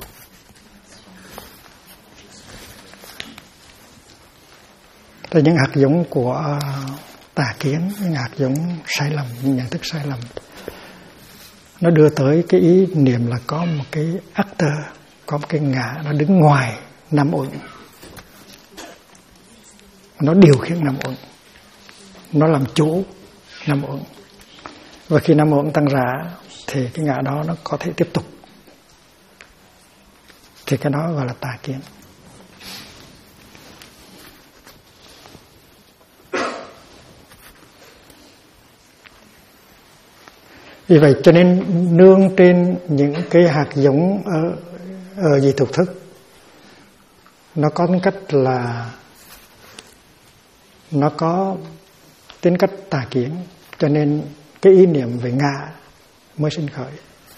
Là những hạt giống của tà kiến, những hạt giống sai lầm, những nhận thức sai lầm. Nó đưa tới cái ý niệm là có một cái actor, có một cái ngã nó đứng ngoài năm uẩn, nó điều khiển năm uẩn, nó làm chủ năm uẩn. Và khi năm uẩn tăng rã thì cái ngã đó nó có thể tiếp tục. Thì cái đó gọi là tà kiến. Vì vậy cho nên nương trên những cái hạt giống ở dị thục thức, nó có tính cách là nó có tính cách tà kiến, cho nên cái ý niệm về ngã mới sinh khởi.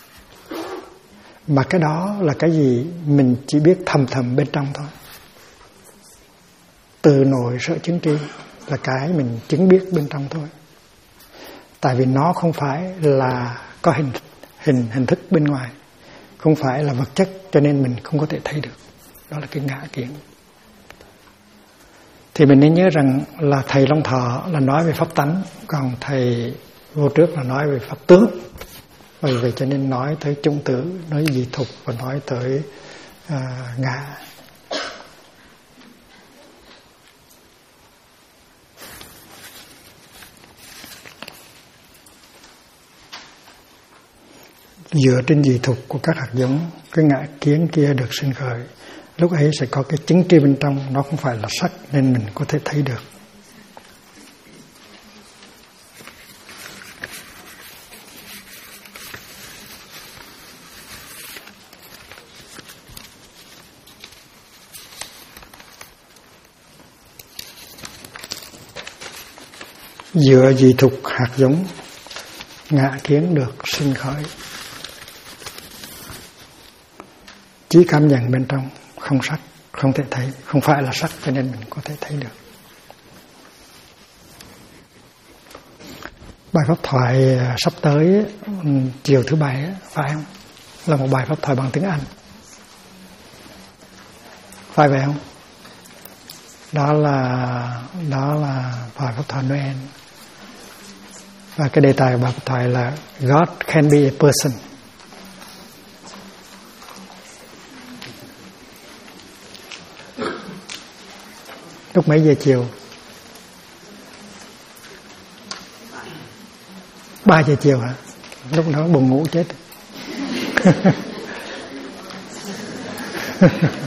Mà cái đó là cái gì mình chỉ biết thầm thầm bên trong thôi. Từ nội sở chứng tri là cái mình chứng biết bên trong thôi. Tại vì nó không phải là có hình thức bên ngoài, không phải là vật chất, cho nên mình không có thể thấy được. Đó là cái ngã kiến. Thì mình nên nhớ rằng là thầy Long Thọ là nói về pháp tánh, còn thầy Vô Trước là nói về pháp tướng. Bởi vậy cho nên nói tới chung tử, nói dị thục và nói tới ngã. Dựa trên dị thục của các hạt giống, cái ngã kiến kia được sinh khởi, lúc ấy sẽ có cái chứng tri bên trong, nó không phải là sắc nên mình có thể thấy được. Dựa dị thục hạt giống, ngã kiến được sinh khởi. Chỉ cảm nhận bên trong, không sắc, không thể thấy, không phải là sắc cho nên mình có thể thấy được. Bài pháp thoại sắp tới chiều thứ Bảy phải không? Là một bài pháp thoại bằng tiếng Anh. Phải vậy không? Đó là bài pháp thoại Noel. Và cái đề tài của bài pháp thoại là God can be a person. Lúc mấy giờ chiều? 3 giờ chiều hả? Lúc đó buồn ngủ chết.